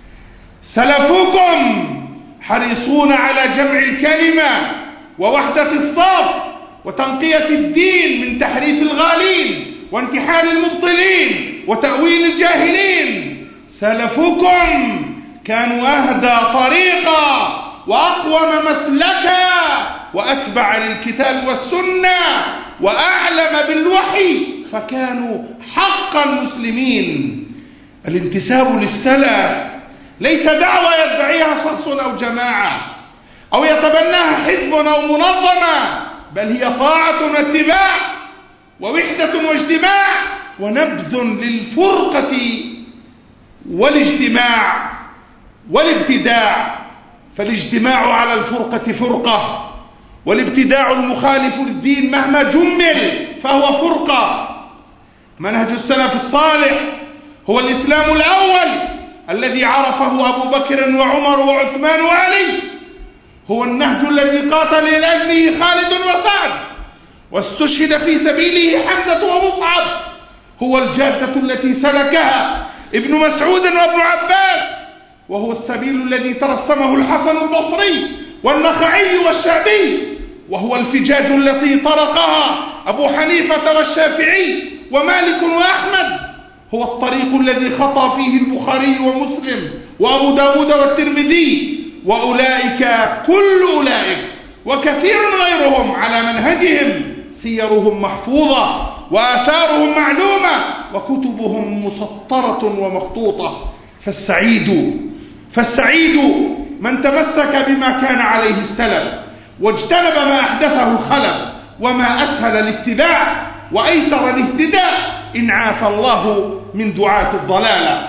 سلفكم حريصون على جمع الكلمة ووحدة الصف وتنقية الدين من تحريف الغالين وانتحال المبطلين وتأويل الجاهلين. سلفكم كانوا أهدى طريقا وأقوم مسلكا وأتبع للكتاب والسنة وأعلم بالوحي، فكانوا حقا مسلمين. الانتساب للسلف ليس دعوة يدعيها شخص أو جماعة أو يتبناها حزب أو منظمة، بل هي طاعة واتباع ووحدة واجتماع ونبذ للفرقة والاجتماع والابتداع. فالاجتماع على الفرقة فرقة، والابتداع المخالف للدين مهما جمل فهو فرقة. منهج السلف الصالح هو الإسلام الأول الذي عرفه أبو بكر وعمر وعثمان وعلي، هو النهج الذي قاتل لأجله خالد وسعد واستشهد في سبيله حمزة ومصعب، هو الجادة التي سلكها ابن مسعود وابن عباس، وهو السبيل الذي ترسمه الحسن البصري والنخعي والشعبي، وهو الفجاج التي طرقها أبو حنيفة والشافعي ومالك وأحمد، هو الطريق الذي خطى فيه البخاري ومسلم وأبو داود والترمذي، وأولئك كل أولئك وكثير غيرهم على منهجهم، سيرهم محفوظة وآثارهم معلومة وكتبهم مسطرة ومخطوطة. فالسعيد فالسعيد من تمسك بما كان عليه السلف واجتنب ما أحدثه الخلف، وما أسهل الاتباع وأيسر الاهتداء إن عافى الله من دعاة الضلالة.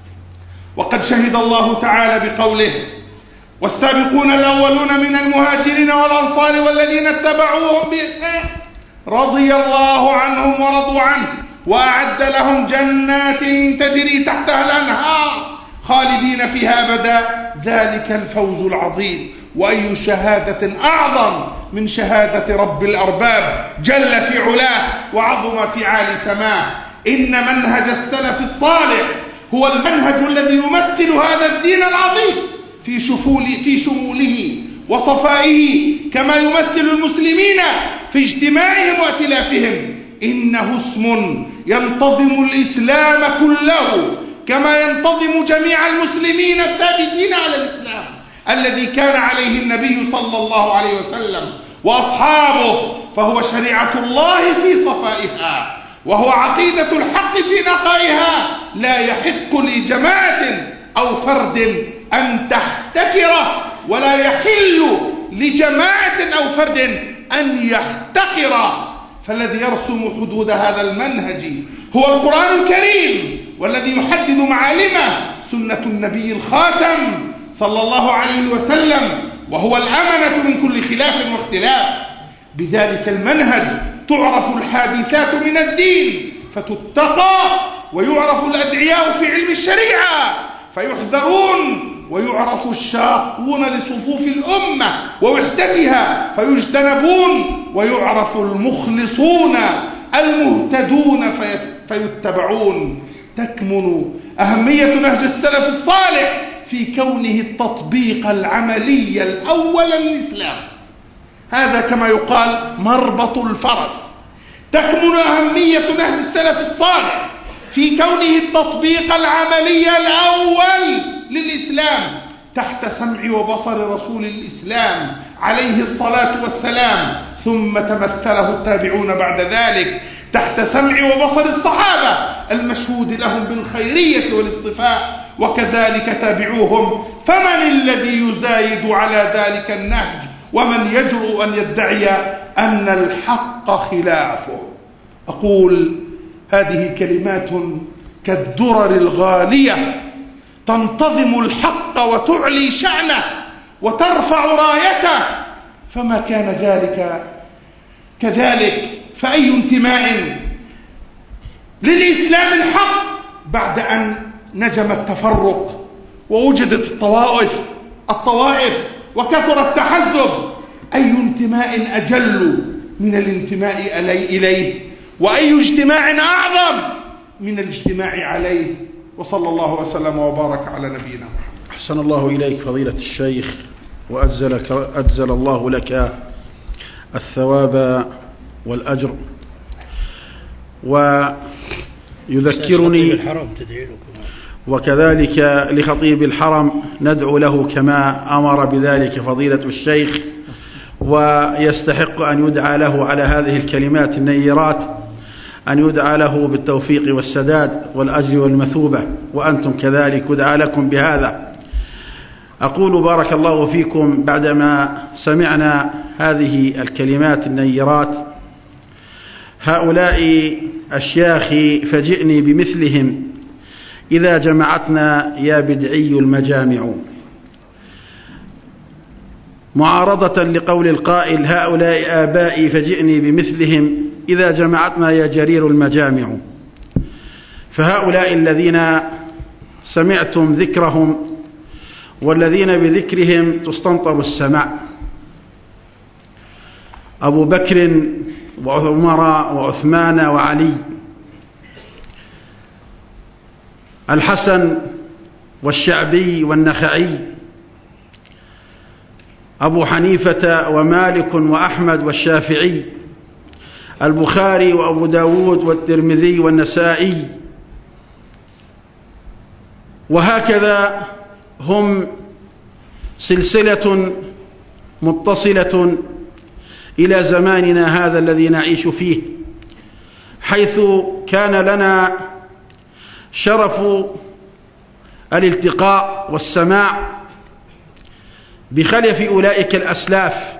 وقد شهد الله تعالى بقوله: والسابقون الأولون من المهاجرين والأنصار والذين اتبعوهم بإحسان رضي الله عنهم ورضوا عنه وأعد لهم جنات تجري تحتها الأنهار خالدين فيها أبدا ذلك الفوز العظيم. وأي شهادة أعظم من شهادة رب الأرباب جل في علاه وعظم في عالي سماه. إن منهج السلف الصالح هو المنهج الذي يمثل هذا الدين العظيم في شفول في شموله وصفائه، كما يمثل المسلمين في اجتماعهم وائتلافهم. إنه اسم ينتظم الإسلام كله، كما ينتظم جميع المسلمين الثابتين على الإسلام الذي كان عليه النبي صلى الله عليه وسلم وأصحابه، فهو شريعة الله في صفائها، وهو عقيدة الحق في نقائها. لا يحق لجماعة أو فرد أن تحتكره، ولا يحل لجماعة أو فرد أن يحتقر. فالذي يرسم حدود هذا المنهج هو القرآن الكريم، والذي يحدد معالمه سنة النبي الخاتم صلى الله عليه وسلم، وهو الأمنة من كل خلاف واختلاف. بذلك المنهج تعرف الحادثات من الدين فتتقى، ويعرف الأدعياء في علم الشريعة فيحذرون، ويعرف الشاقون لصفوف الأمة ووحدتها فيجتنبون، ويعرف المخلصون المهتدون فيتبعون. تكمن أهمية نهج السلف الصالح في كونه التطبيق العملي الأول للإسلام، هذا كما يقال مربط الفرس. تكمن أهمية نهج السلف الصالح في كونه التطبيق العملي الأول للإسلام تحت سمع وبصر رسول الإسلام عليه الصلاة والسلام، ثم تمثله التابعون بعد ذلك تحت سمع وبصر الصحابة المشهود لهم بالخيرية والاصطفاء، وكذلك تابعوهم. فمن الذي يزايد على ذلك النهج، ومن يجرؤ أن يدعي أن الحق خلافه؟ أقول هذه كلمات كالدرر الغالية تنتظم الحق وتعلي شأنه وترفع رايته، فما كان ذلك كذلك فأي انتماء للإسلام الحق بعد أن نجم التفرق ووجدت الطوائف الطوائف وكثر التحزب؟ أي انتماء أجل من الانتماء إليه، وأي اجتماع أعظم من الاجتماع عليه؟ وصلى الله وسلم وبارك على نبينا محمد. أحسن الله إليك فضيلة الشيخ، وأجزلك أجزل الله لك الثواب والأجر. ويذكرني وكذلك لخطيب الحرم ندعو له كما أمر بذلك فضيلة الشيخ، ويستحق أن يدعى له على هذه الكلمات النيرات، أن يدعى له بالتوفيق والسداد والأجر والمثوبة، وأنتم كذلك يدعى لكم بهذا. أقول بارك الله فيكم بعدما سمعنا هذه الكلمات النيرات، هؤلاء أشياخ فجئني بمثلهم إذا جمعتنا يا بدعي المجامع، معارضة لقول القائل هؤلاء آبائي فجئني بمثلهم إذا جمعتنا يا جرير المجامع. فهؤلاء الذين سمعتم ذكرهم والذين بذكرهم تستنطر السماء: أبو بكر وعمر وعثمان وعلي، الحسن والشعبي والنخعي، أبو حنيفة ومالك وأحمد والشافعي، البخاري وأبو داود والترمذي والنسائي. وهكذا هم سلسلة متصلة إلى زماننا هذا الذي نعيش فيه، حيث كان لنا شرف الالتقاء والسماع بخلف أولئك الأسلاف: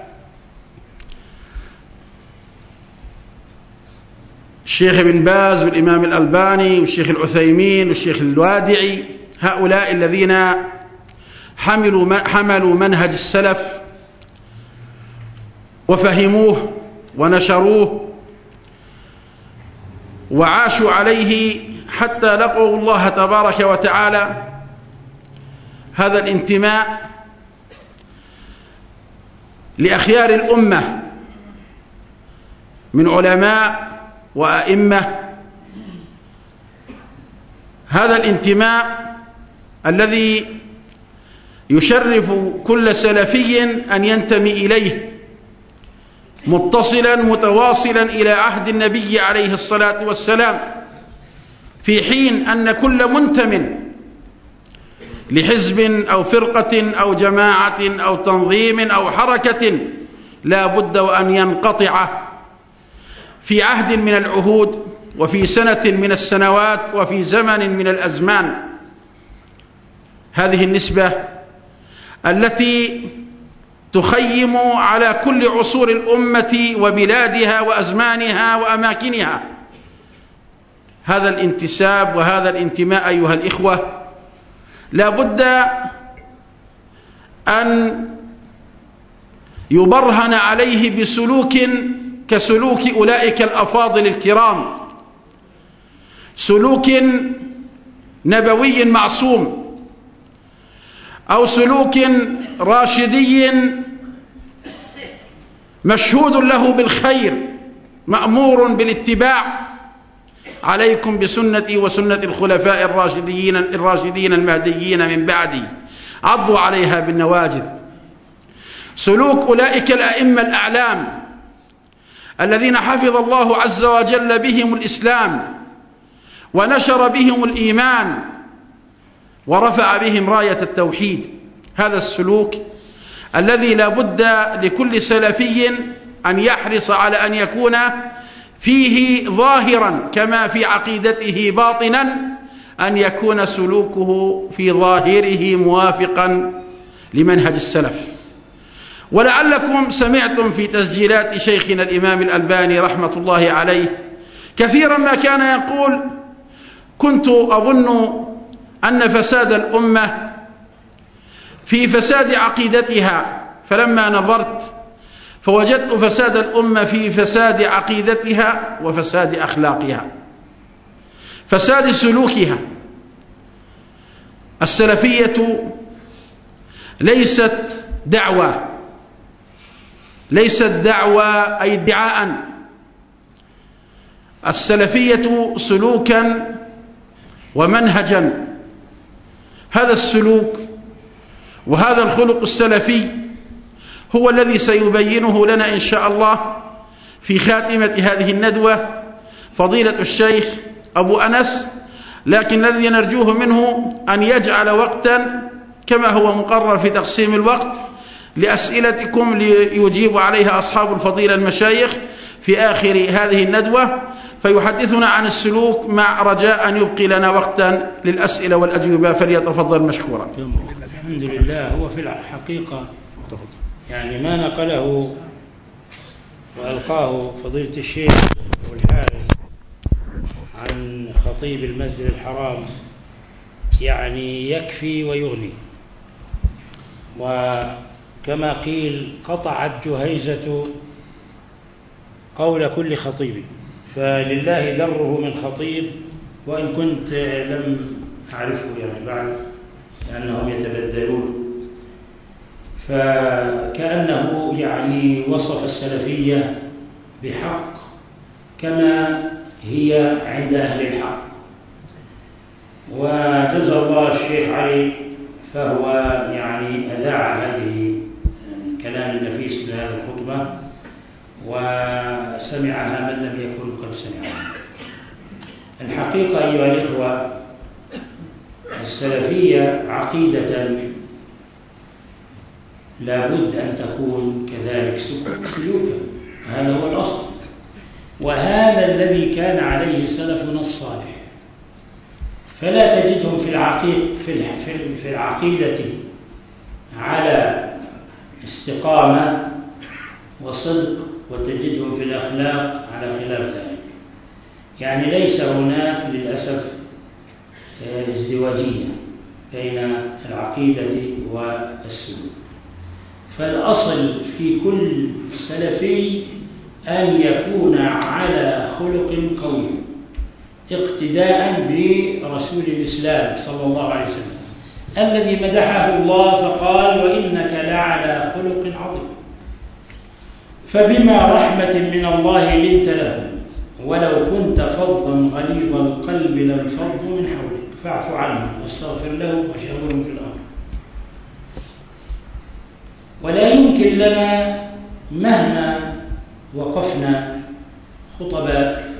الشيخ بن باز والإمام الألباني والشيخ العثيمين والشيخ الوادعي، هؤلاء الذين حملوا حملوا منهج السلف وفهموه ونشروه وعاشوا عليه حتى لقوا الله تبارك وتعالى. هذا الانتماء لأخيار الأمة من علماء وأئمة، هذا الانتماء الذي يشرف كل سلفي أن ينتمي إليه، متصلا متواصلا إلى عهد النبي عليه الصلاة والسلام، في حين أن كل منتم لحزب أو فرقة أو جماعة أو تنظيم أو حركة لا بد وأن ينقطع في عهد من العهود وفي سنة من السنوات وفي زمن من الأزمان. هذه النسبة التي تخيم على كل عصور الأمة وبلادها وأزمانها وأماكنها. هذا الانتساب وهذا الانتماء أيها الإخوة لا بد أن يبرهن عليه بسلوك كسلوك أولئك الأفاضل الكرام، سلوك نبوي معصوم، أو سلوك راشدي مشهود له بالخير مأمور بالاتباع. عليكم بسنتي وسنة الخلفاء الراشدين الراشدين المهديين من بعدي، عضوا عليها بالنواجذ. سلوك أولئك الأئمة الأعلام الذين حفظ الله عز وجل بهم الإسلام ونشر بهم الإيمان ورفع بهم راية التوحيد. هذا السلوك الذي لا بد لكل سلفي أن يحرص على أن يكون فيه ظاهرا كما في عقيدته باطنا، أن يكون سلوكه في ظاهره موافقا لمنهج السلف. ولعلكم سمعتم في تسجيلات شيخنا الإمام الألباني رحمة الله عليه كثيرا ما كان يقول: كنت أظن أن فساد الأمة في فساد عقيدتها، فلما نظرت فوجدت فساد الأمة في فساد عقيدتها وفساد أخلاقها، فساد سلوكها. السلفية ليست دعوة، ليست دعوة أي ادعاء. السلفية سلوكا ومنهجا. هذا السلوك وهذا الخلق السلفي هو الذي سيبينه لنا إن شاء الله في خاتمة هذه الندوة فضيلة الشيخ أبو أنس، لكن الذي نرجوه منه أن يجعل وقتا كما هو مقرر في تقسيم الوقت لأسئلتكم ليجيب عليها أصحاب الفضيلة المشايخ في آخر هذه الندوة، فيحدثنا عن السلوك مع رجاء أن يبقي لنا وقتا للأسئلة والأجوبة. فليتفضل مشكورا. الحمد لله. هو في الحقيقة يعني ما نقله وألقاه فضيلة الشيخ أبو الحارث عن خطيب المسجد الحرام يعني يكفي ويغني. وكما قيل قطعت جهيزة قول كل خطيب، فلله دره من خطيب، وإن كنت لم أعرفه يعني بعد لأنهم يتبدلون. فكأنه يعني وصف السلفية بحق كما هي عند أهل الحق. وجزا الله الشيخ علي فهو يعني أذاع هذه الكلام النفيس بهذه الخطبة وسمعها من لم يكن قد سمعها. الحقيقة أيها الإخوة السلفية عقيدة لا بد أن تكون كذلك سلوكا، هذا هو الأصل، وهذا الذي كان عليه سلفنا الصالح. فلا تجدهم في العقيد في العقيدة على استقامة وصدق، وتجدهم في الأخلاق على خلاف ذلك. يعني ليس هناك للأسف ازدواجية بين العقيدة والسلوك. فالأصل في كل سلفي أن يكون على خلق قوي اقتداء برسول الإسلام صلى الله عليه وسلم الذي مدحه الله فقال: وإنك لعلى خلق عظيم. فبما رحمة من الله لنت له، ولو كنت فظا غليظ القلب لانفضوا من حولك فاعف عنهم واستغفر لهم وشاورهم في الأمر. ولا يمكن لنا مهما وقفنا خطباء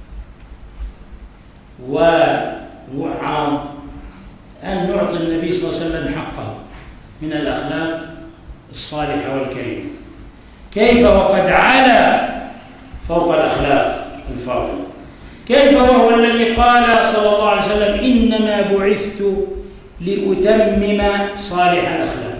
ووعاظ أن نعطي النبي صلى الله عليه وسلم حقه من الأخلاق الصالحة والكريمة. كيف وقد علا فوق الأخلاق الفاضلة؟ كيف وهو الذي قال صلى الله عليه وسلم: إنما بعثت لأتمم صالح الأخلاق؟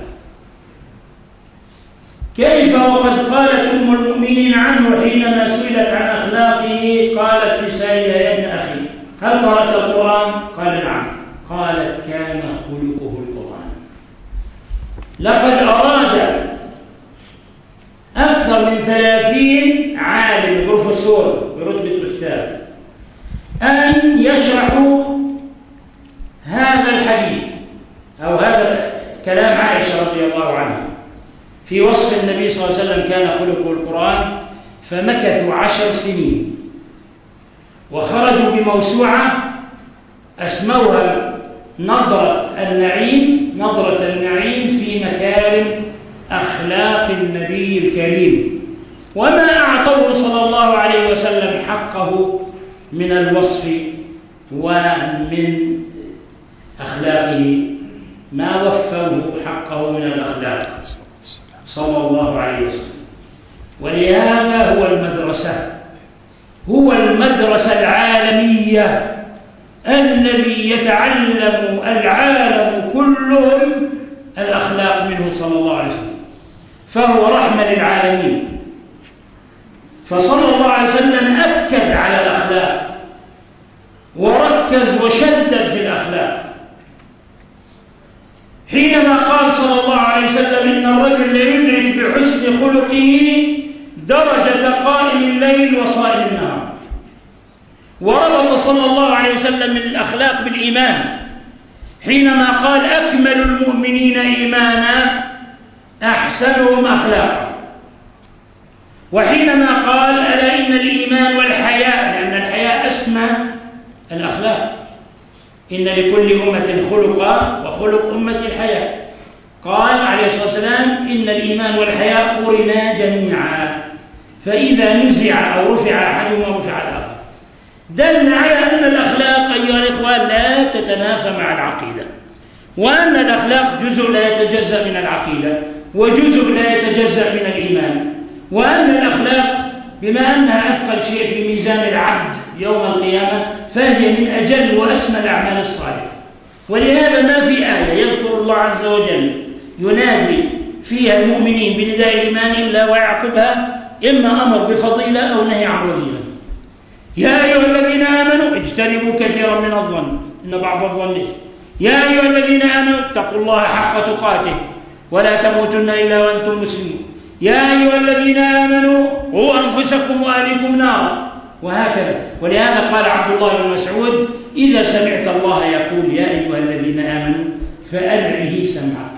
كيف وقد قالت أم المؤمنين عنه حينما سئلت عن أخلاقه قالت لسائلها: يا ابن أخي هل قرأت القرآن؟ قال: نعم. قالت: كان خلقه القرآن. لقد أراد أكثر من ثلاثين عالم بروفيسور برتبة أستاذ أن يشرحوا هذا الحديث أو هذا كلام عائشة رضي الله عنها في وصف النبي صلى الله عليه وسلم كان خلقه القرآن، فمكثوا عشر سنين وخرجوا بموسوعة أسموها نظرة النعيم نظرة النعيم في مكارم أخلاق النبي الكريم، وما أعطوه صلى الله عليه وسلم حقه من الوصف ومن أخلاقه، ما وفوه حقه من الأخلاق صلى الله عليه وسلم. ولهذا هو المدرسة هو المدرسة العالمية الذي يتعلم العالم كلهم الأخلاق منه صلى الله عليه وسلم، فهو رحمة للعالمين. فصلى الله عليه وسلم أكد على الأخلاق وركز وشدد في الأخلاق حينما قال صلى الله عليه وسلم: إن الرجل ليدرك بحسن خلقه درجة قائم الليل وصائم النهار. وربط صلى الله عليه وسلم من الأخلاق بالإيمان حينما قال: أكمل المؤمنين إيمانا أحسنهم أخلاقا. وحينما قال: ألا إن الإيمان والحياء، لأن الحياء أسمى الأخلاق، إن لكل أمة خلقا وخلق أمة الحياء. قال عليه الصلاة والسلام: إن الإيمان والحياء قرنا جميعا، فإذا نزع أو رفع أحدهما رفع الآخر. دل على أن الأخلاق أيها الإخوة لا تتنافى مع العقيدة، وأن الأخلاق جزء لا يتجزأ من العقيدة وجزء لا يتجزأ من الإيمان، وأن الأخلاق بما أنها أثقل شيء في ميزان العبد يوم القيامة فهي من أجل وأسمى الأعمال الصالحة. ولهذا ما في آية يذكر الله عز وجل ينادي فيها المؤمنين بنداء الإيمان إلا ويعقبها إما أمر بفضيلة أو نهي عن رذيلة. يا أيها الذين آمنوا اجتنبوا كثيرا من الظن إن بعض الظن إثم. يا أيها الذين آمنوا اتقوا الله حق تقاته ولا تموتن إلا وأنتم مسلمون. يا أيها الذين آمنوا قوا أنفسكم وأهليكم نارا، وهكذا. ولهذا قال عبد الله بن مسعود: إذا سمعت الله يقول يا أيها الذين آمنوا فألعه سمعك.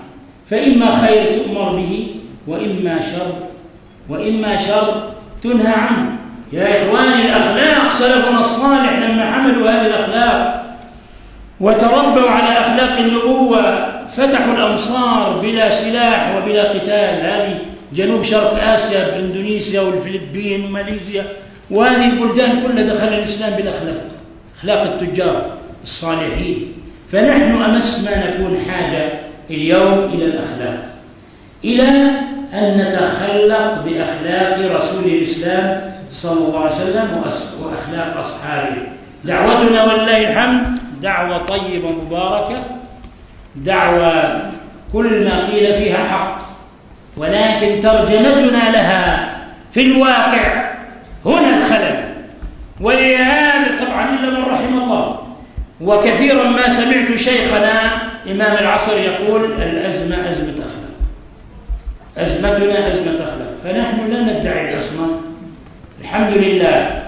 فإما خير تؤمر به وإما شر وإما شر تنهى عنه. يا إخواني، الأخلاق سلفنا الصالح لما حملوا هذه الأخلاق وتربوا على أخلاق النبوة فتحوا الأمصار بلا سلاح وبلا قتال. هذه جنوب شرق آسيا، إندونيسيا والفلبين وماليزيا، وهذه البلدان كلها دخل الإسلام بالأخلاق، أخلاق التجار الصالحين. فنحن أمس ما نكون حاجة اليوم إلى الأخلاق، إلى أن نتخلق بأخلاق رسول الإسلام صلى الله عليه وسلم وأخلاق أصحابه. دعوتنا ولله الحمد دعوة طيبة مباركة، دعوة كل ما قيل فيها حق، ولكن ترجمتنا لها في الواقع هنا الخلل. ولهذا طبعا إلا من رحم الله، وكثيرا ما سمعت شيخنا إمام العصر يقول الأزمة أزمة أخلاق، أزمتنا أزمة أخلاق. فنحن لا ندعي العصمة، الحمد لله.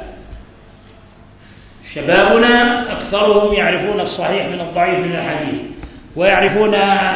شبابنا أكثرهم يعرفون الصحيح من الضعيف من الحديث، ويعرفون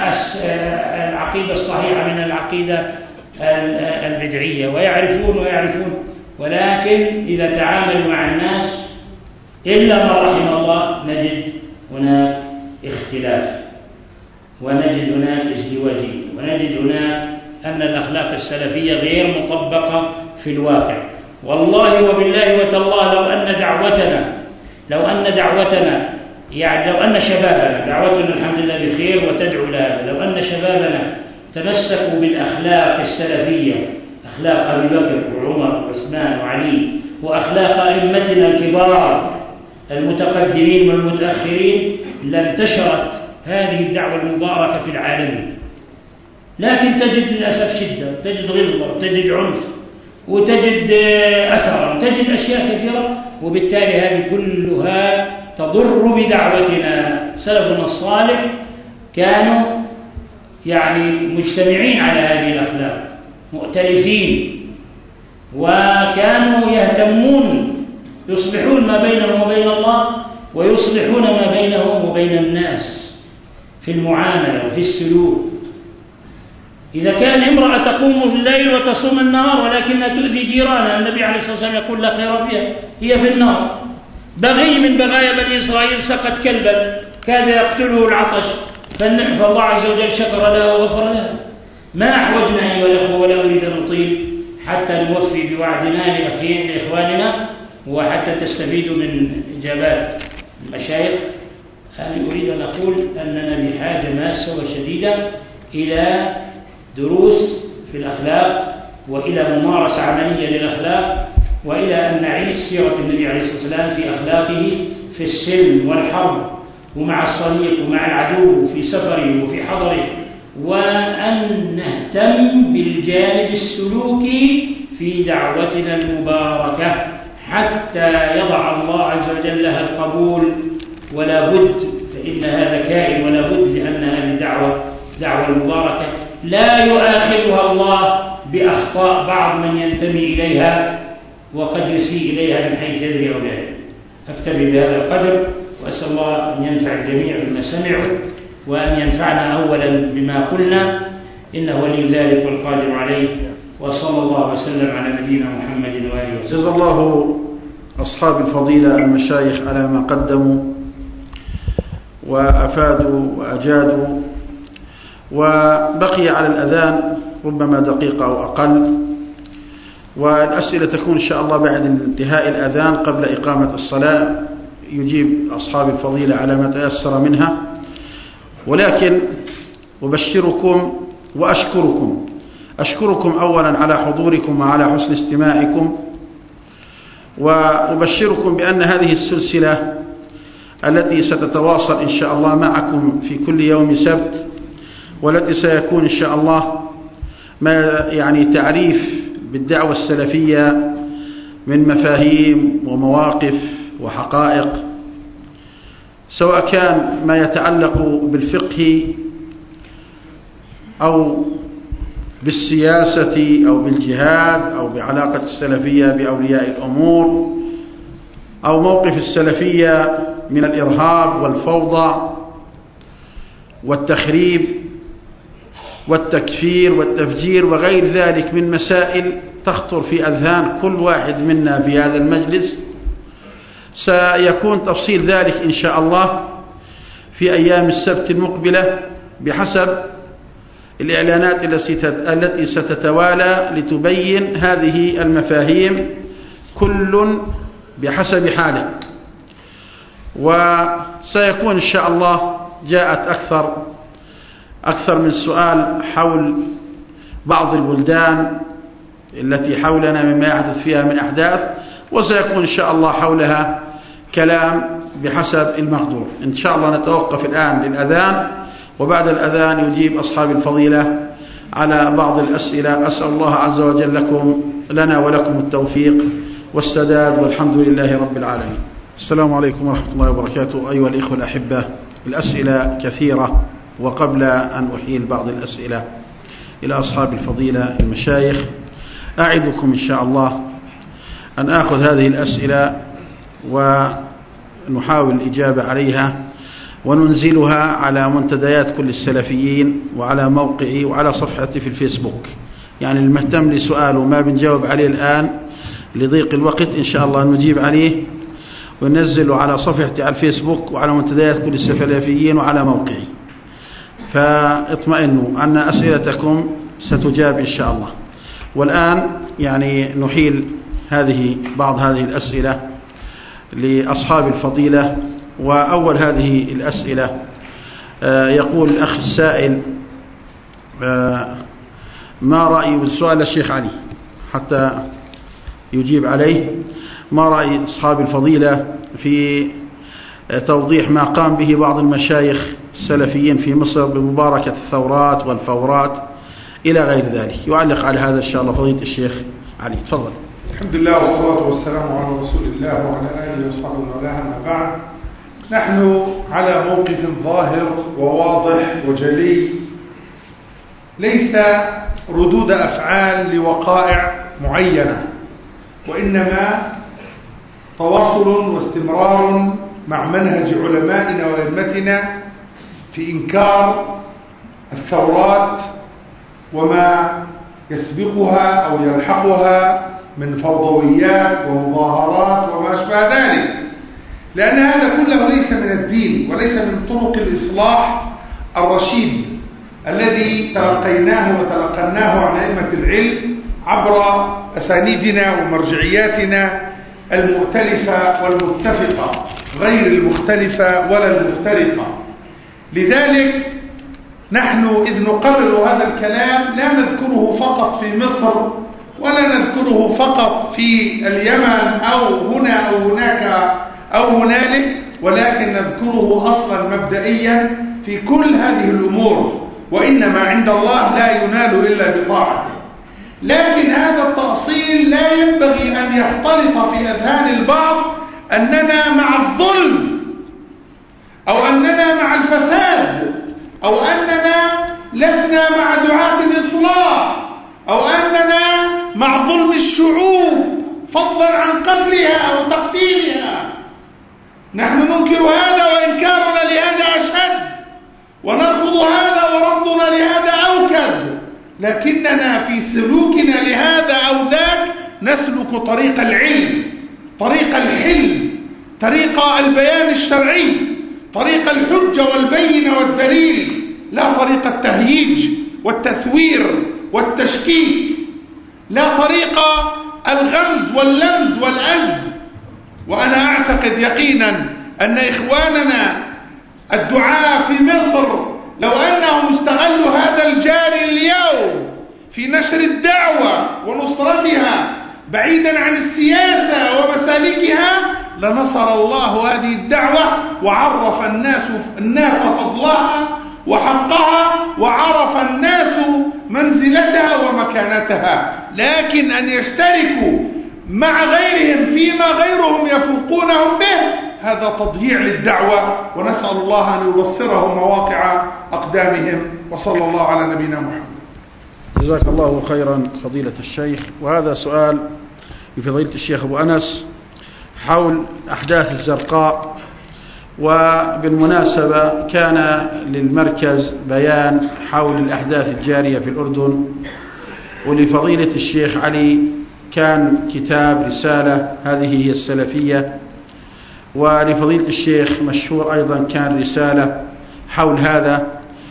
العقيدة الصحيحة من العقيدة البدعية، ويعرفون ويعرفون ولكن إذا تعاملوا مع الناس إلا ما رحم الله نجد هناك اختلاف، ونجد هناك ازدواجية، ونجد هناك أن الأخلاق السلفية غير مطبقة في الواقع. والله وبالله وتالله لو أن دعوتنا لو أن دعوتنا يعني لو أن شبابنا، دعوتنا الحمد لله بخير وتدعو لها، لو أن شبابنا تمسكوا بالأخلاق السلفية، أخلاق أبي بكر وعمر وعثمان وعلي، وأخلاق أئمتنا الكبار المتقدمين والمتأخرين، لانتشرت هذه الدعوة المباركة في العالم. لكن تجد للأسف شدة، تجد غلظة، تجد عنف، وتجد أثرا، تجد أشياء كثيرة، وبالتالي هذه كلها تضر بدعوتنا. سلفنا الصالح كانوا يعني مجتمعين على هذه الأخلاق، مؤتلفين، وكانوا يهتمون يصلحون ما بينهم وبين الله، ويصلحون ما بينهم وبين الناس في المعاملة وفي السلوك. إذا كان امرأة تقوم الليل وتصوم النهار ولكنها تؤذي جيرانها، النبي عليه الصلاة والسلام يقول لا خير فيها، هي في النار. بغي من بغايا بني إسرائيل سقط كلبا كاد يقتله العطش، فالله عز وجل شكر لها وغفر لها. ما أحوجنا أيها الأخوة، ولا أريد أن نطيل، حتى نوفي بوعدنا لإخواننا وحتى تستفيدوا من إجابات المشايخ. أنا أريد أن أقول أننا بحاجة ماسة وشديدة إلى دروس في الأخلاق، وإلى ممارسة عملية للأخلاق، وإلى أن نعيش سيرة النبي عليه الصلاة والسلام في أخلاقه في السلم والحرب، ومع الصديق ومع العدو، في سفره وفي حضره، وأن نهتم بالجانب السلوكي في دعوتنا المباركة حتى يضع الله عز وجل لها القبول. ولا بد، فإن هذا كائن، ولا بد، لأن هذه الدعوة دعوة المباركة لا يؤاخذها الله بأخطاء بعض من ينتمي إليها وقد يسيء إليها من حيث يدري أو لا يدري. أكتفي بهذا القدر، وأسأل الله أن ينفع الجميع بما سمعوا، وأن ينفعنا أولا بما قلنا، إنه ولي ذلك والقادر عليه. وصلى الله وسلم على نبينا محمد وآله وسلم. جزا الله أصحاب الفضيلة المشايخ على ما قدموا وأفادوا وأجادوا. وبقي على الأذان ربما دقيقة أو أقل، والأسئلة تكون إن شاء الله بعد انتهاء الأذان قبل إقامة الصلاة، يجيب أصحاب الفضيلة على ما تيسر منها. ولكن أبشركم وأشكركم أشكركم أولا على حضوركم وعلى حسن استماعكم، وأبشركم بأن هذه السلسلة التي ستتواصل إن شاء الله معكم في كل يوم سبت، والتي سيكون إن شاء الله ما يعني تعريف بالدعوة السلفية من مفاهيم ومواقف وحقائق، سواء كان ما يتعلق بالفقه أو بالسياسة أو بالجهاد أو بعلاقة السلفية بأولياء الأمور، أو موقف السلفية من الإرهاب والفوضى والتخريب والتكفير والتفجير وغير ذلك من مسائل تخطر في أذهان كل واحد منا في هذا المجلس. سيكون تفصيل ذلك إن شاء الله في أيام السبت المقبلة بحسب الإعلانات التي ستتوالى لتبين هذه المفاهيم كل بحسب حاله. وسيكون إن شاء الله جاءت أكثر أكثر من سؤال حول بعض البلدان التي حولنا مما يحدث فيها من أحداث، وسيكون إن شاء الله حولها كلام بحسب المقدور. إن شاء الله نتوقف الآن للأذان، وبعد الأذان يجيب أصحاب الفضيلة على بعض الأسئلة. أسأل الله عز وجل لكم لنا ولكم التوفيق والسداد، والحمد لله رب العالمين. السلام عليكم ورحمة الله وبركاته. أيها الإخوة الأحبة، الأسئلة كثيرة، وقبل أن أحيل بعض الأسئلة إلى أصحاب الفضيلة المشايخ أعدكم إن شاء الله أن آخذ هذه الأسئلة ونحاول الإجابة عليها وننزلها على منتديات كل السلفيين وعلى موقعي وعلى صفحتي في الفيسبوك. يعني المهتم لسؤاله ما بنجاوب عليه الآن لضيق الوقت إن شاء الله نجيب عليه وننزله على صفحتي على الفيسبوك وعلى منتديات كل السلفيين وعلى موقعي. فاطمئنوا أن أسئلتكم ستجاب إن شاء الله. والآن يعني نحيل هذه بعض هذه الأسئلة لأصحاب الفضيلة. وأول هذه الأسئلة يقول الأخ السائل: ما رأي السؤال الشيخ علي حتى يجيب عليه، ما رأي أصحاب الفضيلة في توضيح ما قام به بعض المشايخ السلفيين في مصر بمباركة الثورات والفورات إلى غير ذلك؟ يعلق على هذا إن شاء الله فضيلة الشيخ علي، تفضل. الحمد لله والصلاة والسلام على رسول الله وعلى آله وصحبه ومن والاه، أما بعد. نحن على موقف ظاهر وواضح وجلي، ليس ردود أفعال لوقائع معينة، وإنما تواصل واستمرار مع منهج علمائنا وأئمتنا في إنكار الثورات وما يسبقها أو يلحقها من فوضويات ومظاهرات وما أشبه ذلك، لأن هذا كله ليس من الدين وليس من طرق الإصلاح الرشيد الذي تلقيناه وتلقناه عن أئمة العلم عبر أسانيدنا ومرجعياتنا المؤتلفة والمتفقة غير المختلفة ولا المفترقة. لذلك نحن إذ نقرر هذا الكلام لا نذكره فقط في مصر ولا نذكره فقط في اليمن أو هنا أو هناك أو هنالك، ولكن نذكره أصلا مبدئيا في كل هذه الأمور، وإنما عند الله لا ينال إلا بطاعته. لكن هذا التأصيل لا ينبغي أن يختلط في أذهان البعض أننا مع الظلم أو أننا مع الفساد أو أننا لسنا مع دعاة الإصلاح أو أننا مع ظلم الشعوب فضلا عن قتلها أو تقتيلها. نحن ننكر هذا وإنكارنا لهذا أشد، ونرفض هذا ورفضنا لهذا أوكد، لكننا في سلوكنا لهذا أو ذاك نسلك طريق العلم، طريق الحلم، طريق البيان الشرعي، طريق الحجة والبينة والدليل، لا طريق التهييج والتثوير والتشكيك، لا طريق الغمز واللمز والأز. وأنا أعتقد يقينا أن إخواننا الدعاة في مصر لو أنهم استغلوا هذا الجاري اليوم في نشر الدعوة ونصرتها بعيدا عن السياسة ومسالكها لنصر الله هذه الدعوة وعرف الناس الناس فضلها وحقها وعرف الناس منزلتها ومكانتها. لكن أن يشتركوا مع غيرهم فيما غيرهم يفوقونهم به هذا تضييع للدعوة، ونسأل الله أن يبصره مواقع أقدامهم. وصلى الله على نبينا محمد. جزاك الله خيرا فضيلة الشيخ. وهذا سؤال لفضيلة الشيخ أبو أنس حول أحداث الزرقاء وبالمناسبة كان للمركز بيان حول الأحداث الجارية في الأردن، ولفضيلة الشيخ علي كان كتاب رسالة هذه هي السلفية، ولفضيلة الشيخ مشهور أيضا كان رسالة حول هذا،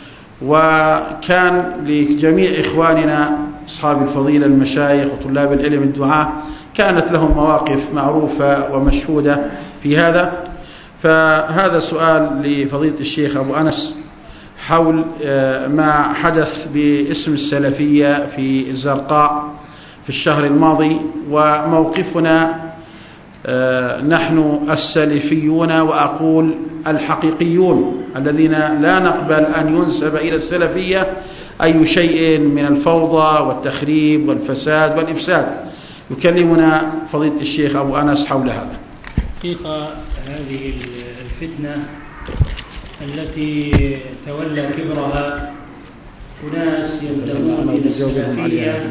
وكان لجميع إخواننا أصحاب الفضيلة المشايخ وطلاب العلم الدعاة كانت لهم مواقف معروفة ومشهودة في هذا. فهذا سؤال لفضيلة الشيخ أبو أنس حول ما حدث باسم السلفية في الزرقاء في الشهر الماضي، وموقفنا نحن السلفيون وأقول الحقيقيون الذين لا نقبل أن ينسب إلى السلفية أي شيء من الفوضى والتخريب والفساد والإفساد. يكلمنا فضيلة الشيخ أبو أنس حول هذا. حقيقة هذه الفتنة التي تولى كبرها أناس ينتمون إلى السلفية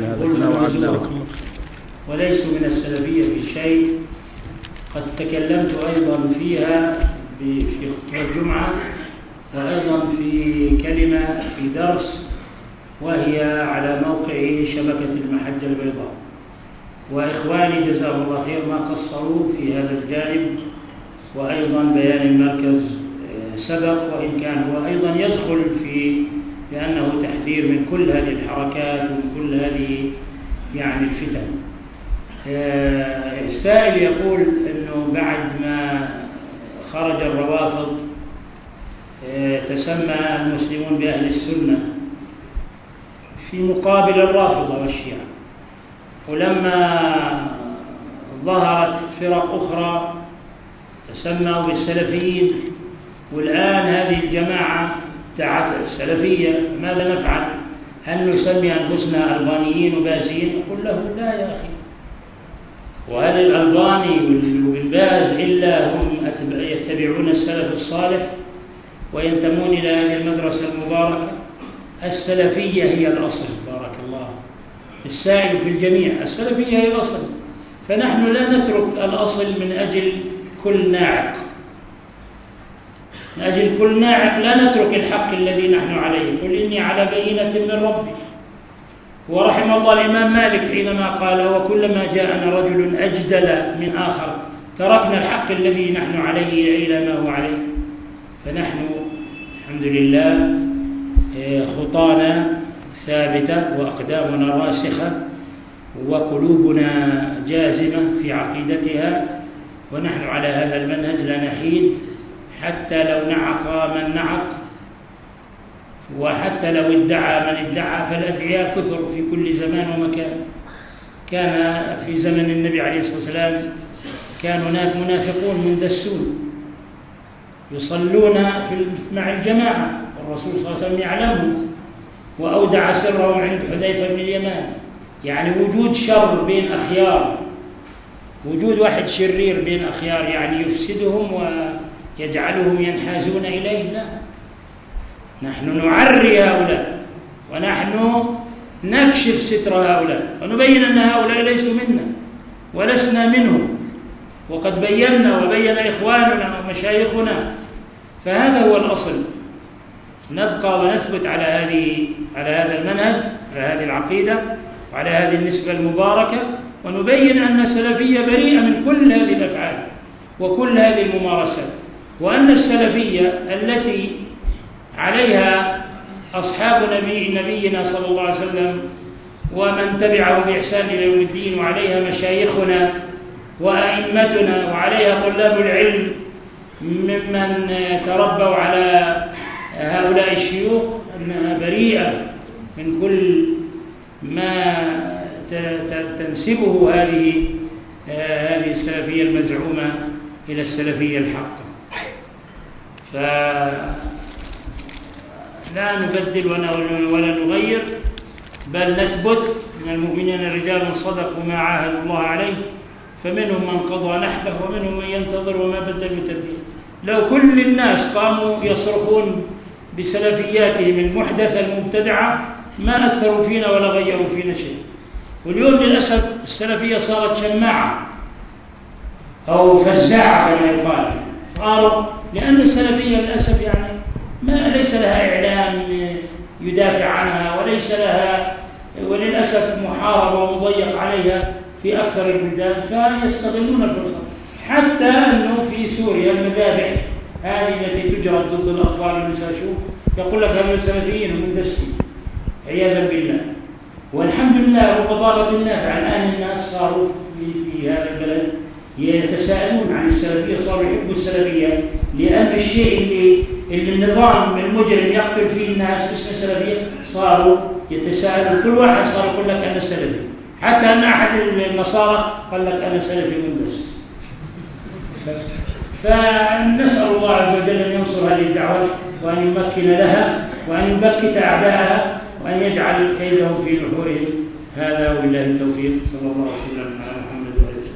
وليسوا من السلفية في شيء، قد تكلمت أيضا فيها في خطبة الجمعة وأيضا في كلمة في درس، وهي على موقع شبكة المحجة البيضاء. وإخواني جزاهم الله خير ما قصروا في هذا الجانب، وأيضا بيان المركز سبق، وإن كان هو أيضا يدخل في لأنه تحذير من كل هذه الحركات ومن كل هذه يعني الفتن. السائل يقول أنه بعد ما خرج الروافض تسمى المسلمون بأهل السنة في مقابل الرافضة والشيعة، ولما ظهرت فرق أخرى تسموا بالسلفيين، والآن هذه الجماعة تعت السلفية، ماذا نفعل؟ هل نسمي أنفسنا ألبانيين وبازيين؟ نقول له لا يا أخي، وهل الألباني والباز إلا هم يتبعون السلف الصالح وينتمون إلى هذه المدرسة المباركة؟ السلفية هي الأصل. بارك الله. السائل في الجميع السلفية هي الأصل، فنحن لا نترك الأصل من أجل كل ناعق، من أجل كل ناعق لا نترك الحق الذي نحن عليه. قل إني على بينة من ربي. ورحم الله الإمام مالك حينما قال وكلما جاءنا رجل أجدل من آخر تركنا الحق الذي نحن عليه إلى ما هو عليه. فنحن الحمد لله خطانا ثابتة وأقدامنا راسخة وقلوبنا جازمة في عقيدتها، ونحن على هذا المنهج لا نحيد حتى لو نعق من نعق، وحتى لو ادعى من ادعى، فالأدعياء كثر في كل زمان ومكان. كان في زمن النبي عليه الصلاة والسلام كان هناك منافقون مندسون يصلون مع الجماعة، والرسول صلى الله عليه وسلم يعلمهم وأودع سرهم عند حذيفة بن اليمان. يعني وجود شر بين أخيار، وجود واحد شرير بين أخيار يعني يفسدهم ويجعلهم ينحازون إليه، لا، نحن نعري هؤلاء ونحن نكشف ستر هؤلاء ونبين أن هؤلاء ليسوا منا ولسنا منهم، وقد بينا وبين إخواننا ومشايخنا. فهذا هو الأصل، نبقى ونثبت على هذه على هذا المنهج، على هذه العقيدة وعلى هذه النسبة المباركة، ونبين أن السلفية بريئة من كل هذه الأفعال وكل هذه الممارسات، وأن السلفية التي عليها أصحاب نبي نبينا صلى الله عليه وسلم ومن تبعه بإحسان إلى يوم الدين، وعليها مشايخنا وأئمتنا، وعليها طلاب العلم ممن تربوا على هؤلاء الشيوخ، أنها بريئة من كل ما تنسبه هذه هذه السلفية المزعومة إلى السلفية الحقة. فلا نبدل ولا نغير، بل نثبت من المؤمنين رجال صدقوا ما عاهدوا الله عليه، فمنهم من قضى نحبه ومنهم من ينتظر وما بدلوا تبديلا. لو كل الناس قاموا يصرخون بسلفياتهم المحدثة المبتدعة ما أثروا فينا ولا غيروا فينا شيء. واليوم للأسف السلفية صارت شماعة أو فزاعة كما يقال، قالوا لأن السلفية للأسف يعني ما ليس لها إعلام يدافع عنها، وليس لها وللأسف محاربة ومضيق عليها في أكثر البلدان، فيستغلون الفرصة. حتى أنه في سوريا المذابح هذه التي تجرى ضد الأطفال والنساء يقول لك هذول السلفيين هم مدسين عياذا بالله. والحمد لله وبطالة النافع الآن الناس صاروا في, في هذا البلد يتساءلون عن السلفية، صاروا يحبوا السلفية، لأن الشيء اللي, اللي النظام المجرم يقتل فيه الناس اسم السلفية صاروا يتساءلون، كل واحد صار يقول لك أنا سلفي، حتى أن أحد النصارى قال لك أنا سلفي مندس. فنسأل الله عز وجل أن ينصر هذه الدعوة وأن يمكن لها وأن يبكت أعداءها وأن يجعل كيدهم في نحورهم. هذا وبالله التوفيق، صلى الله وسلم على محمد وعلى آله.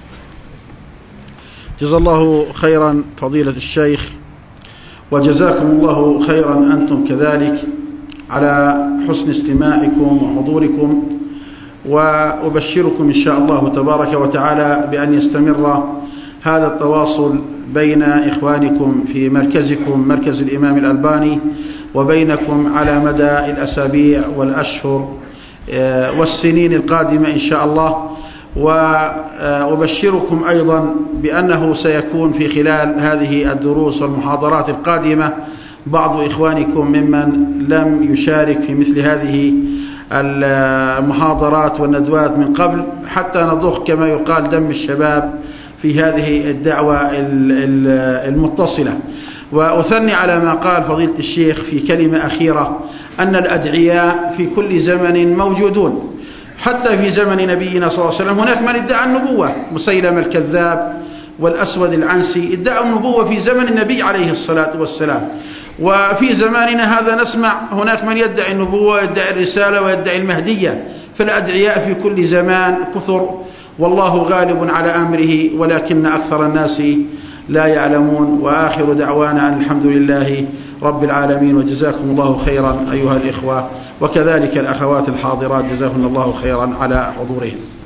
جزا الله خيرا فضيلة الشيخ، وجزاكم الله خيرا أنتم كذلك على حسن استماعكم وحضوركم، وأبشركم إن شاء الله تبارك وتعالى بأن يستمر هذا التواصل بين إخوانكم في مركزكم مركز الإمام الألباني وبينكم على مدى الأسابيع والأشهر والسنين القادمة إن شاء الله. وأبشركم أيضا بأنه سيكون في خلال هذه الدروس والمحاضرات القادمة بعض إخوانكم ممن لم يشارك في مثل هذه المحاضرات والندوات من قبل، حتى نضخ كما يقال دم الشباب في هذه الدعوة المتصلة. وأثني على ما قال فضيلة الشيخ في كلمة أخيرة، أن الأدعياء في كل زمن موجودون، حتى في زمن نبينا صلى الله عليه وسلم هناك من ادعى النبوة، مسيلمة الكذاب والأسود العنسي ادعوا النبوة في زمن النبي عليه الصلاة والسلام. وفي زماننا هذا نسمع هناك من يدعي النبوة ويدعي الرسالة ويدعي المهدية. فالأدعياء في كل زمان كثر، والله غالب على أمره ولكن أكثر الناس لا يعلمون. وآخر دعوانا أن الحمد لله رب العالمين، وجزاكم الله خيرا أيها الإخوة، وكذلك الأخوات الحاضرات جزاهن الله خيرا على حضورهم.